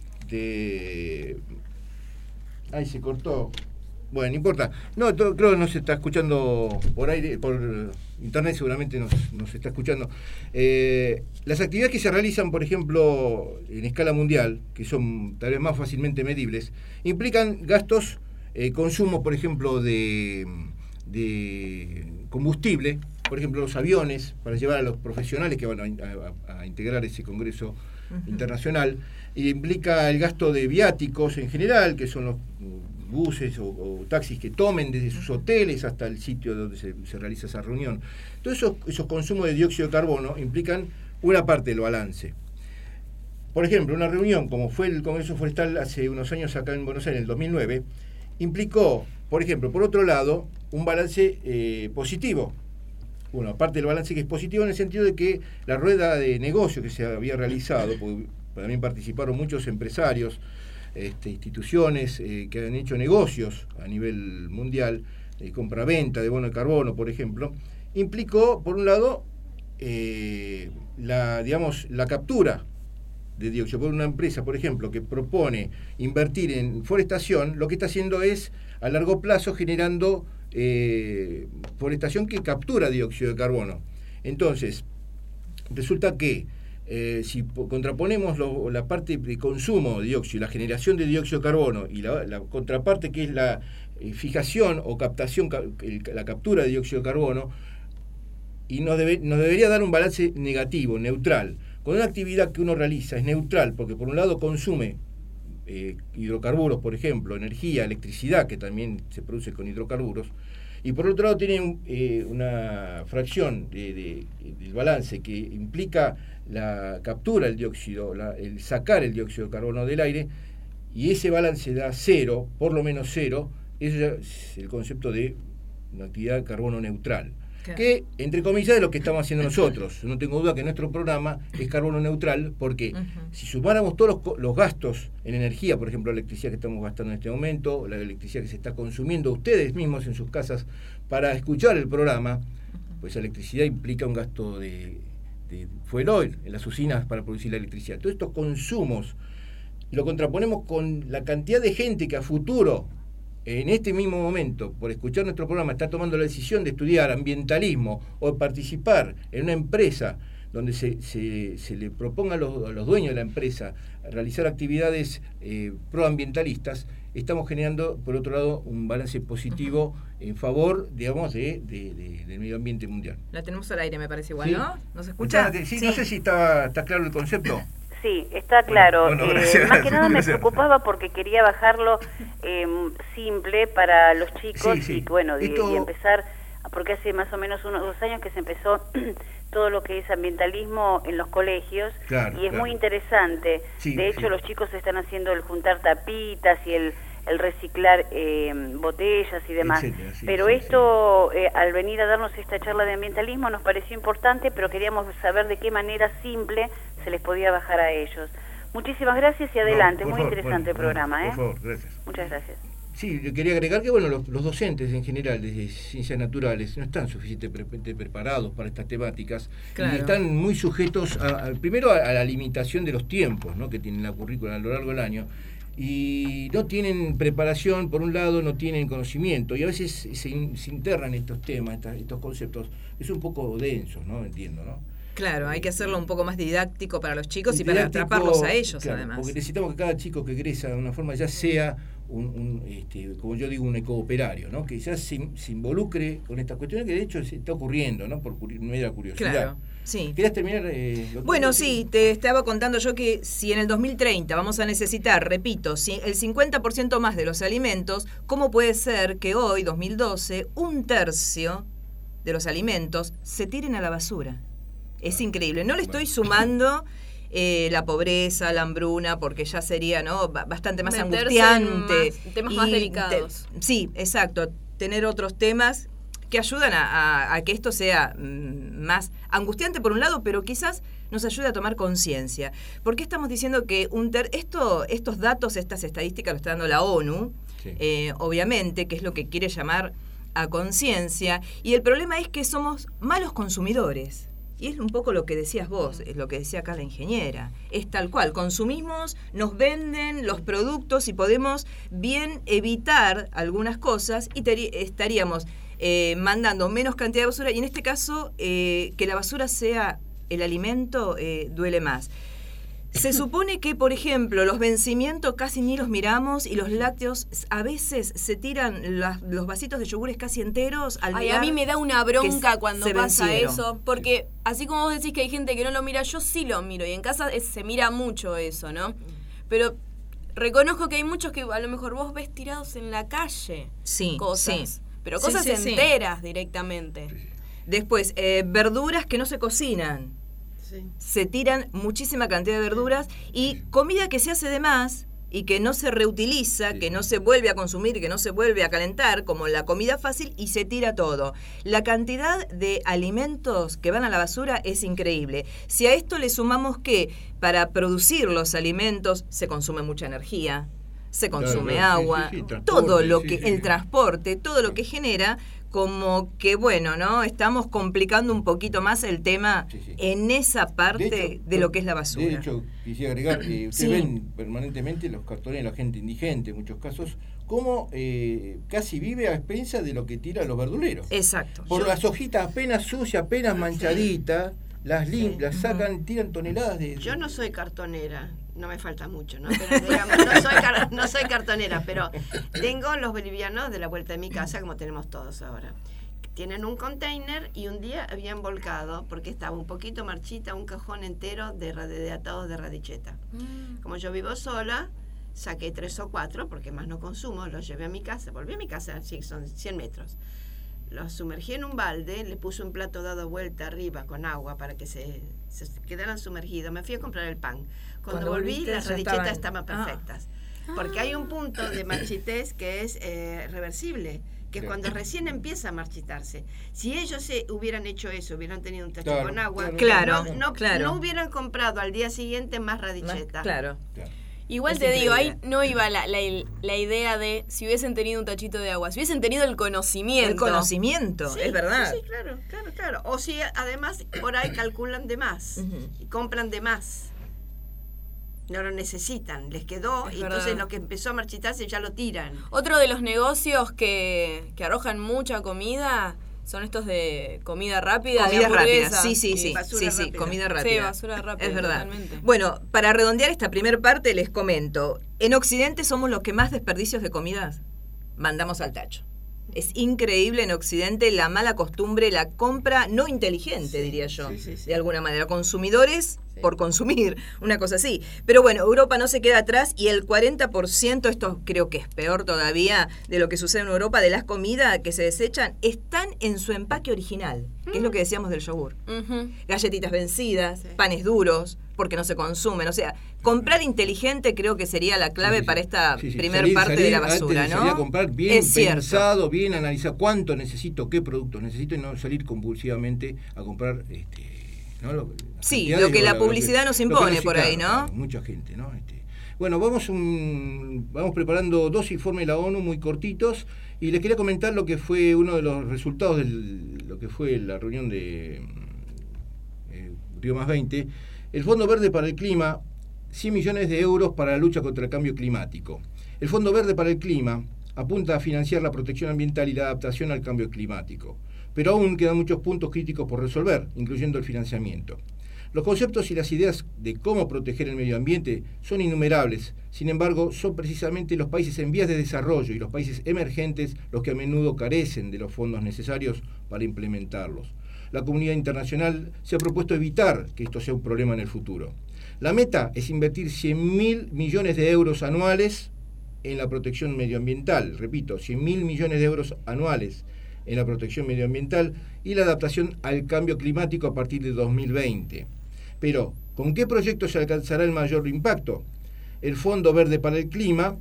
Ay, se cortó. Bueno, no importa. No, creo que nos está escuchando por aire, por internet seguramente nos está escuchando. Las actividades que se realizan, por ejemplo, en escala mundial, que son tal vez más fácilmente medibles, implican gastos, consumo, por ejemplo, de combustible, por ejemplo, los aviones, para llevar a los profesionales que van a integrar ese congreso internacional, implica el gasto de viáticos en general, que son los buses o taxis que tomen desde sus hoteles hasta el sitio donde se realiza esa reunión. Todos esos consumos de dióxido de carbono implican una parte del balance. Por ejemplo, una reunión como fue el Congreso Forestal hace unos años acá en Buenos Aires, en el 2009, implicó, por ejemplo, por otro lado, un balance positivo. bueno, aparte del balance que es positivo en el sentido de que la rueda de negocio que se había realizado, porque también participaron muchos empresarios, instituciones que han hecho negocios a nivel mundial, compra-venta de bono de carbono, por ejemplo, implicó, por un lado, la captura de dióxido por una empresa, por ejemplo, que propone invertir en forestación. Lo que está haciendo es, a largo plazo, generando forestación que captura dióxido de carbono. Entonces, resulta que si contraponemos la parte de consumo de dióxido, la generación de dióxido de carbono, y la contraparte que es la fijación o captación, la captura de dióxido de carbono, y nos debería dar un balance negativo, neutral. Con una actividad que uno realiza es neutral, porque por un lado consume hidrocarburos, por ejemplo, energía, electricidad, que también se produce con hidrocarburos, y por otro lado tiene una fracción del balance que implica la captura del dióxido, el sacar el dióxido de carbono del aire, y ese balance da cero, por lo menos cero. Eso ya es el concepto de una actividad de carbono neutral. Claro. Que, entre comillas, es lo que estamos haciendo nosotros. No tengo duda que nuestro programa es carbono neutral, porque si sumáramos todos los gastos en energía, por ejemplo, la electricidad que estamos gastando en este momento, la electricidad que se está consumiendo ustedes mismos en sus casas para escuchar el programa, pues la electricidad implica un gasto de fuel oil en las usinas para producir la electricidad. Todos estos consumos lo contraponemos con la cantidad de gente que a futuro, en este mismo momento, por escuchar nuestro programa, está tomando la decisión de estudiar ambientalismo o de participar en una empresa donde se le proponga a los dueños de la empresa realizar actividades proambientalistas. Estamos generando, por otro lado, un balance positivo en favor, digamos, del medio ambiente mundial. La tenemos al aire, me parece igual, ¿sí? ¿No? ¿Nos escucha? Sí, no sé si está claro el concepto. Sí, está claro. Bueno, gracias, más que nada me preocupaba porque quería bajarlo simple para los chicos y bueno, y empezar, porque hace más o menos unos 2 años que se empezó todo lo que es ambientalismo en los colegios, y es muy interesante. De hecho, los chicos están haciendo el juntar tapitas y el reciclar botellas y demás. Pero esto, al venir a darnos esta charla de ambientalismo, nos pareció importante, pero queríamos saber de qué manera simple se les podía bajar a ellos. Muchísimas gracias y adelante. Muy interesante el programa. Por favor, gracias. Muchas gracias. Sí, yo quería agregar que bueno, los docentes en general de ciencias naturales no están suficientemente preparados para estas temáticas, y están muy sujetos primero a la limitación de los tiempos, ¿no?, que tienen la currícula a lo largo del año, y no tienen preparación, por un lado, no tienen conocimiento, y a veces se internan estos temas, estos conceptos. Es un poco denso, ¿no? Entiendo, ¿no? Claro, hay que hacerlo un poco más didáctico para los chicos y para atraparlos a ellos, además. Porque necesitamos que cada chico que egresa de una forma ya sea como yo digo, un ecooperario, ¿no?, que ya se involucre con estas cuestiones que de hecho se está ocurriendo, ¿no?, por mera curiosidad. Claro, sí. ¿Querías terminar? Bueno, sí, te estaba contando yo que si en el 2030 vamos a necesitar, repito, el 50% más de los alimentos, ¿cómo puede ser que hoy, 2012, 1/3 de los alimentos se tiren a la basura? Es increíble. No le estoy sumando la pobreza, la hambruna, porque ya sería, ¿no?, bastante más angustiante. Temas más delicados. Sí, exacto. Tener otros temas que ayudan a que esto sea más angustiante por un lado, pero quizás nos ayude a tomar conciencia. ¿Por qué estamos diciendo que estos datos, estas estadísticas lo está dando la ONU, obviamente, que es lo que quiere llamar a conciencia, y el problema es que somos malos consumidores. Y es un poco lo que decías vos, es lo que decía acá la ingeniera. Es tal cual, consumimos, nos venden los productos y podemos bien evitar algunas cosas y estaríamos mandando menos cantidad de basura. Y en este caso, que la basura sea el alimento, duele más. Se supone que, por ejemplo, los vencimientos casi ni los miramos y los lácteos a veces se tiran los vasitos de yogures casi enteros al mirar. A mí me da una bronca cuando pasa vencieron. Eso, porque así como vos decís que hay gente que no lo mira, yo sí lo miro y en casa se mira mucho eso, ¿no? Pero reconozco que hay muchos que a lo mejor vos ves tirados en la calle cosas, pero cosas enteras directamente. Después, verduras que no se cocinan. Se tiran muchísima cantidad de verduras y comida que se hace de más, y que no se reutiliza, que no se vuelve a consumir, que no se vuelve a calentar, como la comida fácil, y se tira todo. La cantidad de alimentos que van a la basura es increíble. Si a esto le sumamos que para producir los alimentos se consume mucha energía, se consume agua, todo lo que el transporte, todo lo que genera, como que bueno, ¿no? Estamos complicando un poquito más el tema en esa parte de lo que es la basura. De hecho, quisiera agregar que ustedes ven permanentemente los cartones de la gente indigente, en muchos casos, cómo casi vive a expensas de lo que tiran los verduleros. Exacto. Por las hojitas apenas sucias, apenas manchaditas, las limpian, sacan, tiran toneladas de... Yo no soy cartonera, no me falta mucho, ¿no? Pero digamos, no soy cartonera, pero tengo los bolivianos de la vuelta de mi casa, como tenemos todos ahora. Tienen un container y un día habían volcado, porque estaba un poquito marchita, un cajón entero de atados de radicheta. Como yo vivo sola, saqué 3 o 4, porque más no consumo, los llevé a mi casa, volví a mi casa, sí, son 100 metros. Los sumergí en un balde, le puse un plato dado vuelta arriba con agua para que se quedaran sumergidos. Me fui a comprar el pan. Cuando volví, las radichetas estaban perfectas. Porque hay un punto de marchitez que es reversible, que es cuando recién empieza a marchitarse. Si ellos hubieran hecho eso, hubieran tenido un tacho con agua, no hubieran comprado al día siguiente más radicheta. Claro. Igual te digo, ahí no iba la idea de si hubiesen tenido un tachito de agua, si hubiesen tenido el conocimiento. El conocimiento, sí, es verdad. Sí, claro. O si además por ahí calculan de más y compran de más. No lo necesitan, les quedó y entonces lo que empezó a marchitarse ya lo tiran. Otro de los negocios que arrojan mucha comida son estos de comida rápida. Comida rápida, sí, comida rápida. Sí, basura rápida. Es verdad. Totalmente. Bueno, para redondear esta primera parte les comento, en Occidente somos los que más desperdicios de comida mandamos al tacho. Es increíble en Occidente la mala costumbre, la compra no inteligente, diría yo, de alguna manera. Consumidores por consumir, una cosa así. Pero bueno, Europa no se queda atrás y el 40%, esto creo que es peor todavía de lo que sucede en Europa, de las comidas que se desechan, están en su empaque original, que es lo que decíamos del yogur. Galletitas vencidas, panes duros, porque no se consumen. O sea, comprar inteligente creo que sería la clave para esta primer parte de la basura, ¿no? Salir a comprar bien pensado, bien analizado, cuánto necesito, qué productos necesito y no salir compulsivamente a comprar... ¿no? Lo que la publicidad nos impone por ahí, ¿no? Mucha gente, ¿no? Bueno, vamos preparando 2 informes de la ONU muy cortitos y les quería comentar lo que fue uno de los resultados de lo que fue la reunión de Río +20. El Fondo Verde para el Clima, 100 millones de euros para la lucha contra el cambio climático. El Fondo Verde para el Clima apunta a financiar la protección ambiental y la adaptación al cambio climático. Pero aún quedan muchos puntos críticos por resolver, incluyendo el financiamiento. Los conceptos y las ideas de cómo proteger el medio ambiente son innumerables. Sin embargo, son precisamente los países en vías de desarrollo y los países emergentes los que a menudo carecen de los fondos necesarios para implementarlos. La comunidad internacional se ha propuesto evitar que esto sea un problema en el futuro. La meta es invertir 100.000 millones de euros anuales en la protección medioambiental. Repito, 100.000 millones de euros anuales en la protección medioambiental y la adaptación al cambio climático a partir de 2020. Pero, ¿con qué proyecto se alcanzará el mayor impacto? El Fondo Verde para el Clima,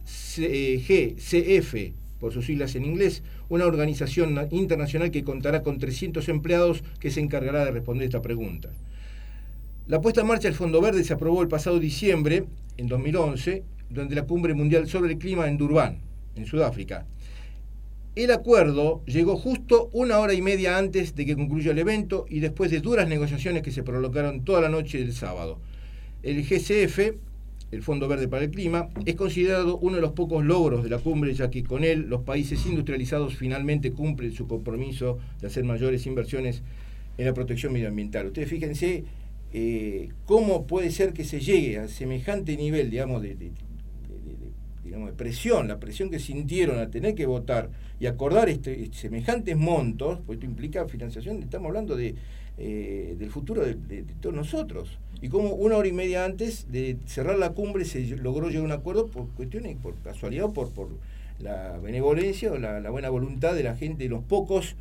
GCF, por sus siglas en inglés, una organización internacional que contará con 300 empleados que se encargará de responder esta pregunta. La puesta en marcha del Fondo Verde se aprobó el pasado diciembre, en 2011, durante la Cumbre Mundial sobre el Clima en Durban, en Sudáfrica. El acuerdo llegó justo 1 hora y media antes de que concluya el evento y después de duras negociaciones que se prolongaron toda la noche del sábado. El GCF, el Fondo Verde para el Clima, es considerado uno de los pocos logros de la cumbre, ya que con él los países industrializados finalmente cumplen su compromiso de hacer mayores inversiones en la protección medioambiental. Ustedes fíjense cómo puede ser que se llegue a semejante nivel, digamos, de presión, la presión que sintieron al tener que votar y acordar semejantes montos, pues esto implica financiación, estamos hablando del futuro de todos nosotros. Y como 1 hora y media antes de cerrar la cumbre se logró llegar a un acuerdo por cuestiones, por casualidad o por la benevolencia o la buena voluntad de la gente, de los pocos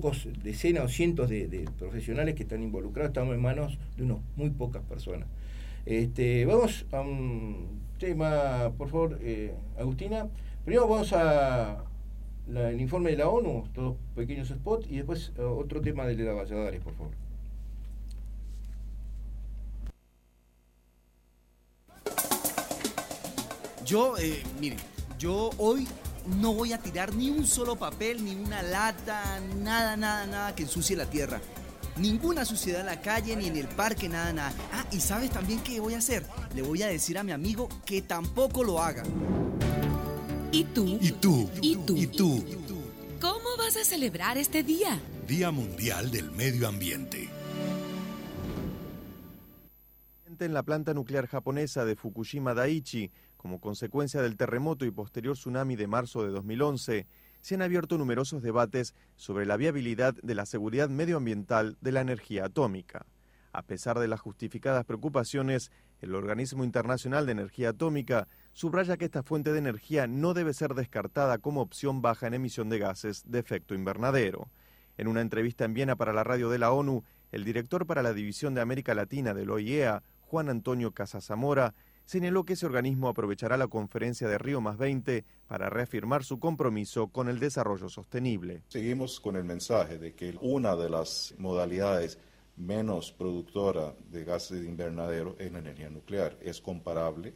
decenas o cientos de profesionales que están involucrados. Estamos en manos de unas muy pocas personas. Vamos a un tema, por favor, Agustina. Primero vamos a el informe de la ONU, todos pequeños spots, y después otro tema de Leda Valladares, por favor. Yo hoy no voy a tirar ni un solo papel, ni una lata, nada que ensucie la tierra. Ninguna suciedad en la calle, ni en el parque, nada. Ah, y ¿sabes también qué voy a hacer? Le voy a decir a mi amigo que tampoco lo haga. ¿Y tú? ¿Y tú? ¿Y tú? ¿Y tú? ¿Cómo vas a celebrar este día? Día Mundial del Medio Ambiente. En la planta nuclear japonesa de Fukushima Daiichi, como consecuencia del terremoto y posterior tsunami de marzo de 2011, se han abierto numerosos debates sobre la viabilidad de la seguridad medioambiental de la energía atómica. A pesar de las justificadas preocupaciones, el Organismo Internacional de Energía Atómica subraya que esta fuente de energía no debe ser descartada como opción baja en emisión de gases de efecto invernadero. En una entrevista en Viena para la radio de la ONU, el director para la División de América Latina del OIEA, Juan Antonio Casazamora, señaló que ese organismo aprovechará la conferencia de Río+20 para reafirmar su compromiso con el desarrollo sostenible. Seguimos con el mensaje de que una de las modalidades menos productora de gases de invernadero es la energía nuclear. Es comparable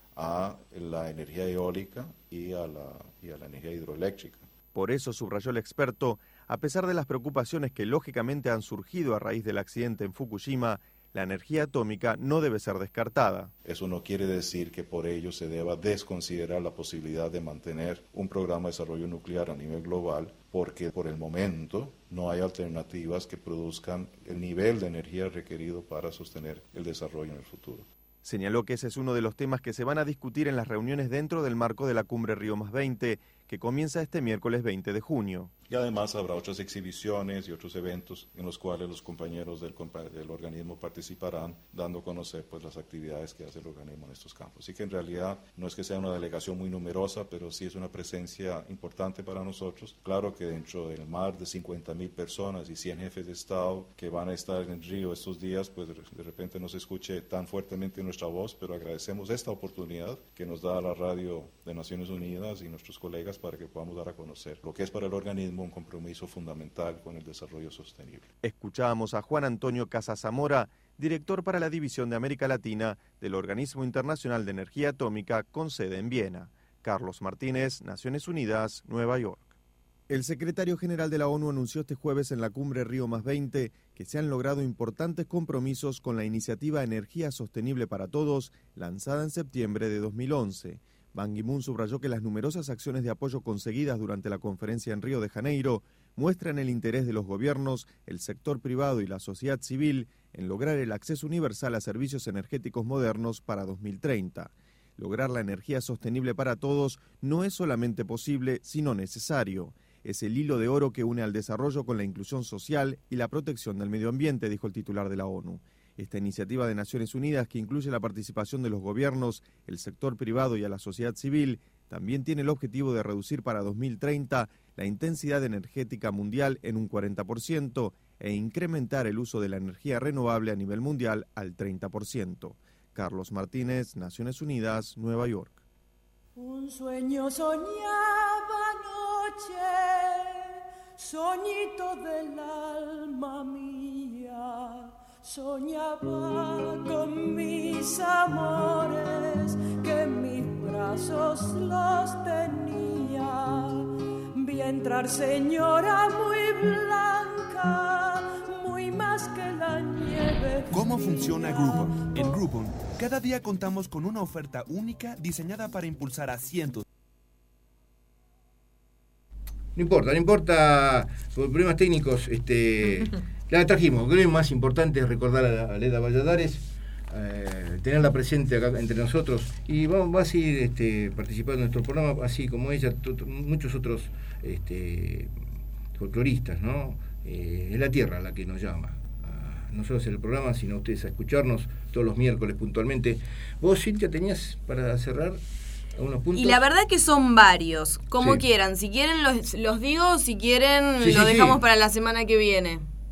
a la energía eólica y a la energía hidroeléctrica. Por eso, subrayó el experto, a pesar de las preocupaciones que lógicamente han surgido a raíz del accidente en Fukushima, la energía atómica no debe ser descartada. Eso no quiere decir que por ello se deba desconsiderar la posibilidad de mantener un programa de desarrollo nuclear a nivel global, porque por el momento no hay alternativas que produzcan el nivel de energía requerido para sostener el desarrollo en el futuro. Señaló que ese es uno de los temas que se van a discutir en las reuniones dentro del marco de la cumbre Río+20, que comienza este miércoles 20 de junio. Y además habrá otras exhibiciones y otros eventos en los cuales los compañeros del organismo participarán, dando a conocer pues las actividades que hace el organismo en estos campos. Así que en realidad no es que sea una delegación muy numerosa, pero sí es una presencia importante para nosotros. Claro que dentro del mar de 50.000 personas y 100 jefes de Estado que van a estar en Río estos días, pues de repente no se escuche tan fuertemente nuestra voz, pero agradecemos esta oportunidad que nos da la radio de Naciones Unidas y nuestros colegas para que podamos dar a conocer lo que es para el organismo un compromiso fundamental con el desarrollo sostenible. Escuchábamos a Juan Antonio Casazamora, director para la División de América Latina del Organismo Internacional de Energía Atómica con sede en Viena. Carlos Martínez, Naciones Unidas, Nueva York. El secretario general de la ONU anunció este jueves en la cumbre Río+20 que se han logrado importantes compromisos con la iniciativa Energía Sostenible para Todos, lanzada en septiembre de 2011. Ban Ki-moon subrayó que las numerosas acciones de apoyo conseguidas durante la conferencia en Río de Janeiro muestran el interés de los gobiernos, el sector privado y la sociedad civil en lograr el acceso universal a servicios energéticos modernos para 2030. Lograr la energía sostenible para todos no es solamente posible, sino necesario. Es el hilo de oro que une al desarrollo con la inclusión social y la protección del medio ambiente, dijo el titular de la ONU. Esta iniciativa de Naciones Unidas, que incluye la participación de los gobiernos, el sector privado y a la sociedad civil, también tiene el objetivo de reducir para 2030 la intensidad energética mundial en un 40% e incrementar el uso de la energía renovable a nivel mundial al 30%. Carlos Martínez, Naciones Unidas, Nueva York. Un sueño soñaba anoche, soñito del alma mía. Soñaba con mis amores, que en mis brazos los tenía. Vi entrar señora muy blanca, muy más que la nieve. ¿Cómo funciona Groupon? En Groupon, cada día contamos con una oferta única diseñada para impulsar a cientos. No importa, por problemas técnicos, la trajimos. Creo que lo más importante es recordar a Leda Valladares, tenerla presente acá entre nosotros, y va a seguir participando en nuestro programa, así como ella, muchos otros folcloristas, ¿no? Es la tierra la que nos llama, no solo hacer el programa, sino ustedes a escucharnos todos los miércoles puntualmente. Vos, Cintia, tenías para cerrar algunos puntos. Y la verdad que son varios, como Sí. quieran. Si quieren los digo, si quieren Sí, lo sí, dejamos sí. para la semana que viene.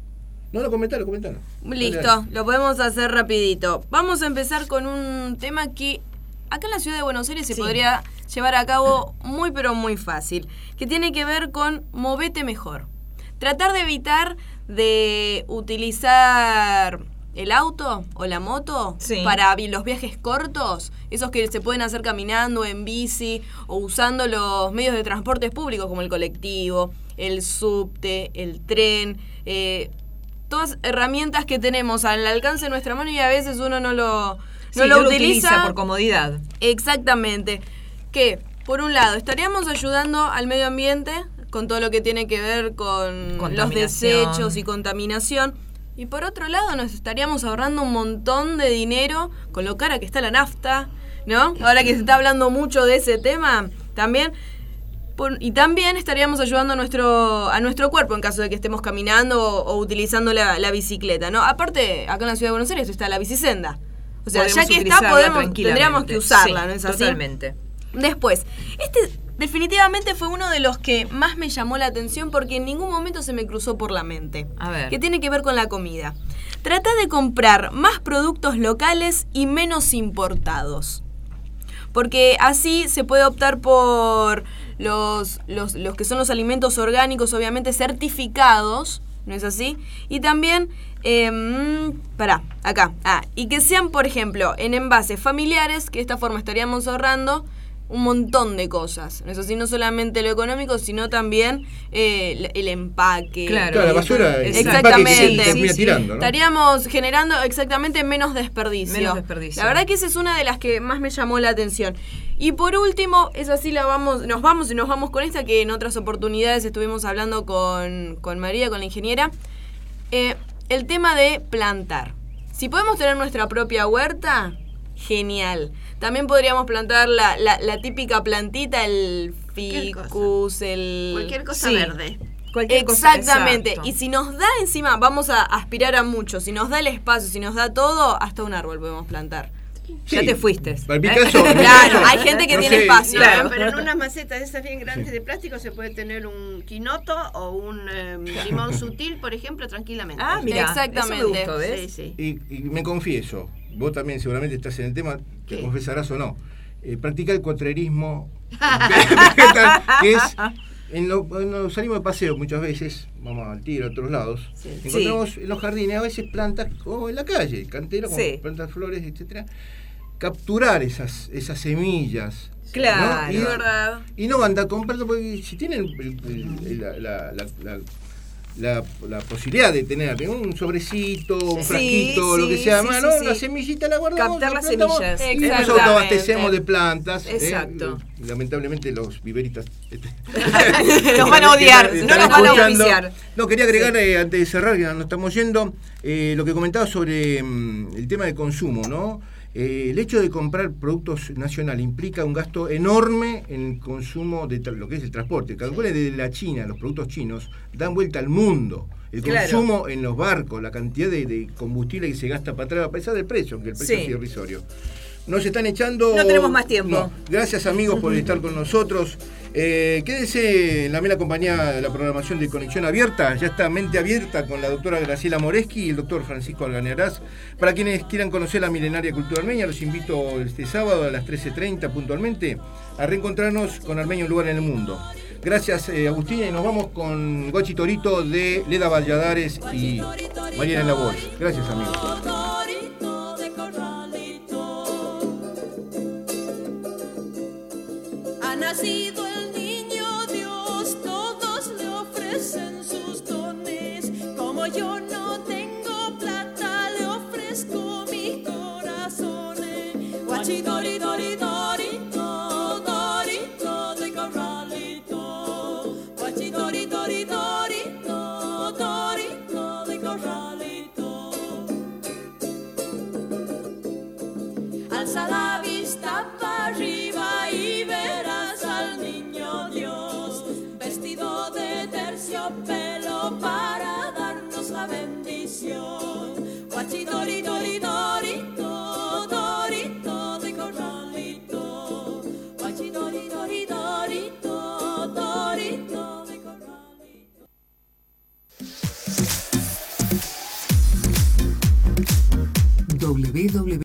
No, comentalo. Listo, lo podemos hacer rapidito. Vamos a empezar con un tema que acá en la ciudad de Buenos Aires se podría llevar a cabo muy pero muy fácil, que tiene que ver con movete mejor. Tratar de evitar de utilizar el auto o la moto para los viajes cortos, esos que se pueden hacer caminando, en bici o usando los medios de transporte públicos como el colectivo, el subte, el tren, todas herramientas que tenemos al alcance de nuestra mano y a veces uno no lo utiliza por comodidad. Exactamente. Que, por un lado, estaríamos ayudando al medio ambiente con todo lo que tiene que ver con los desechos y contaminación. Y por otro lado, nos estaríamos ahorrando un montón de dinero con lo cara que está la nafta, ¿no? Ahora que se está hablando mucho de ese tema, también. Y también estaríamos ayudando a nuestro cuerpo en caso de que estemos caminando o utilizando la bicicleta, ¿no? Aparte, acá en la ciudad de Buenos Aires está la bicicenda. O sea, ya que está, tendríamos que usarla, ¿no es así? Totalmente. Después, definitivamente fue uno de los que más me llamó la atención porque en ningún momento se me cruzó por la mente. A ver. Que tiene que ver con la comida. Trata de comprar más productos locales y menos importados. Porque así se puede optar por los que son los alimentos orgánicos, obviamente certificados, ¿no es así? Y también, y que sean, por ejemplo, en envases familiares, que de esta forma estaríamos ahorrando un montón de cosas. ¿No es así? No solamente lo económico, sino también el empaque. Claro, la basura. Exactamente. Termina tirando, ¿no? Estaríamos generando exactamente menos desperdicio. La verdad que esa es una de las que más me llamó la atención. Y por último, es así, nos vamos con esta que en otras oportunidades estuvimos hablando con María, con la ingeniera. El tema de plantar. Si podemos tener nuestra propia huerta, genial. También podríamos plantar la típica plantita, el ficus, cualquier cosa verde. Exactamente. Y si nos da encima, vamos a aspirar a mucho. Si nos da el espacio, si nos da todo, hasta un árbol podemos plantar. Sí. Ya te fuiste. Claro, hay gente que tiene espacio. Claro, pero en unas macetas de esas bien grandes de plástico se puede tener un quinoto o un limón sutil, por ejemplo, tranquilamente. Ah, mira, exactamente. Eso me gustó, ¿ves? Sí. Y me confieso, vos también seguramente estás en el tema, te confesarás o no. Practica el cotrerismo, que es... Nos salimos de paseo muchas veces, vamos al tiro a otros lados, encontramos en los jardines a veces plantas, o en la calle, cantera, con plantas, flores, etcétera. Capturar esas semillas. Claro, ¿no? verdad. Y no andar comprando, porque si tienen la posibilidad de tener un sobrecito, un frasquito, lo que sea, la semillita la guardamos. Captar las semillas. Y nos autoabastecemos de plantas. Exacto. Lamentablemente los viveristas nos van a odiar, no nos van a auspiciar. No, quería agregar, antes de cerrar, que nos estamos yendo, lo que comentaba sobre el tema del consumo, ¿no? El hecho de comprar productos nacionales implica un gasto enorme en el consumo de lo que es el transporte. Calculen desde la China, los productos chinos dan vuelta al mundo. El consumo en los barcos, la cantidad de combustible que se gasta para atrás, a pesar del precio, aunque el precio es irrisorio. Nos están echando... No tenemos más tiempo. No. Gracias, amigos, por estar con nosotros. Quédense en la mera compañía de la programación de Conexión Abierta. Ya está Mente Abierta con la doctora Graciela Moreschi y el doctor Francisco Alganeraz. Para quienes quieran conocer la milenaria cultura armenia, los invito este sábado a las 13:30 puntualmente a reencontrarnos con Armenia, un lugar en el mundo. Gracias, Agustina, y nos vamos con Gochi Torito de Leda Valladares y Mariana Lavoy. Gracias, amigos. Ha nacido el niño Dios, todos le ofrecen sus dones. Como yo no tengo plata, le ofrezco mi corazón. Guachi dori dori dorito, dorito de corralito. Guachi dori dori dorito, dorito de corralito. Alza la vista para arriba y verás al niño Dios, vestido de terciopelo para darnos la bendición. Guachi dori dori dorito, dorito de corralito. Guachi dori dori dorito, dorito de corralito. www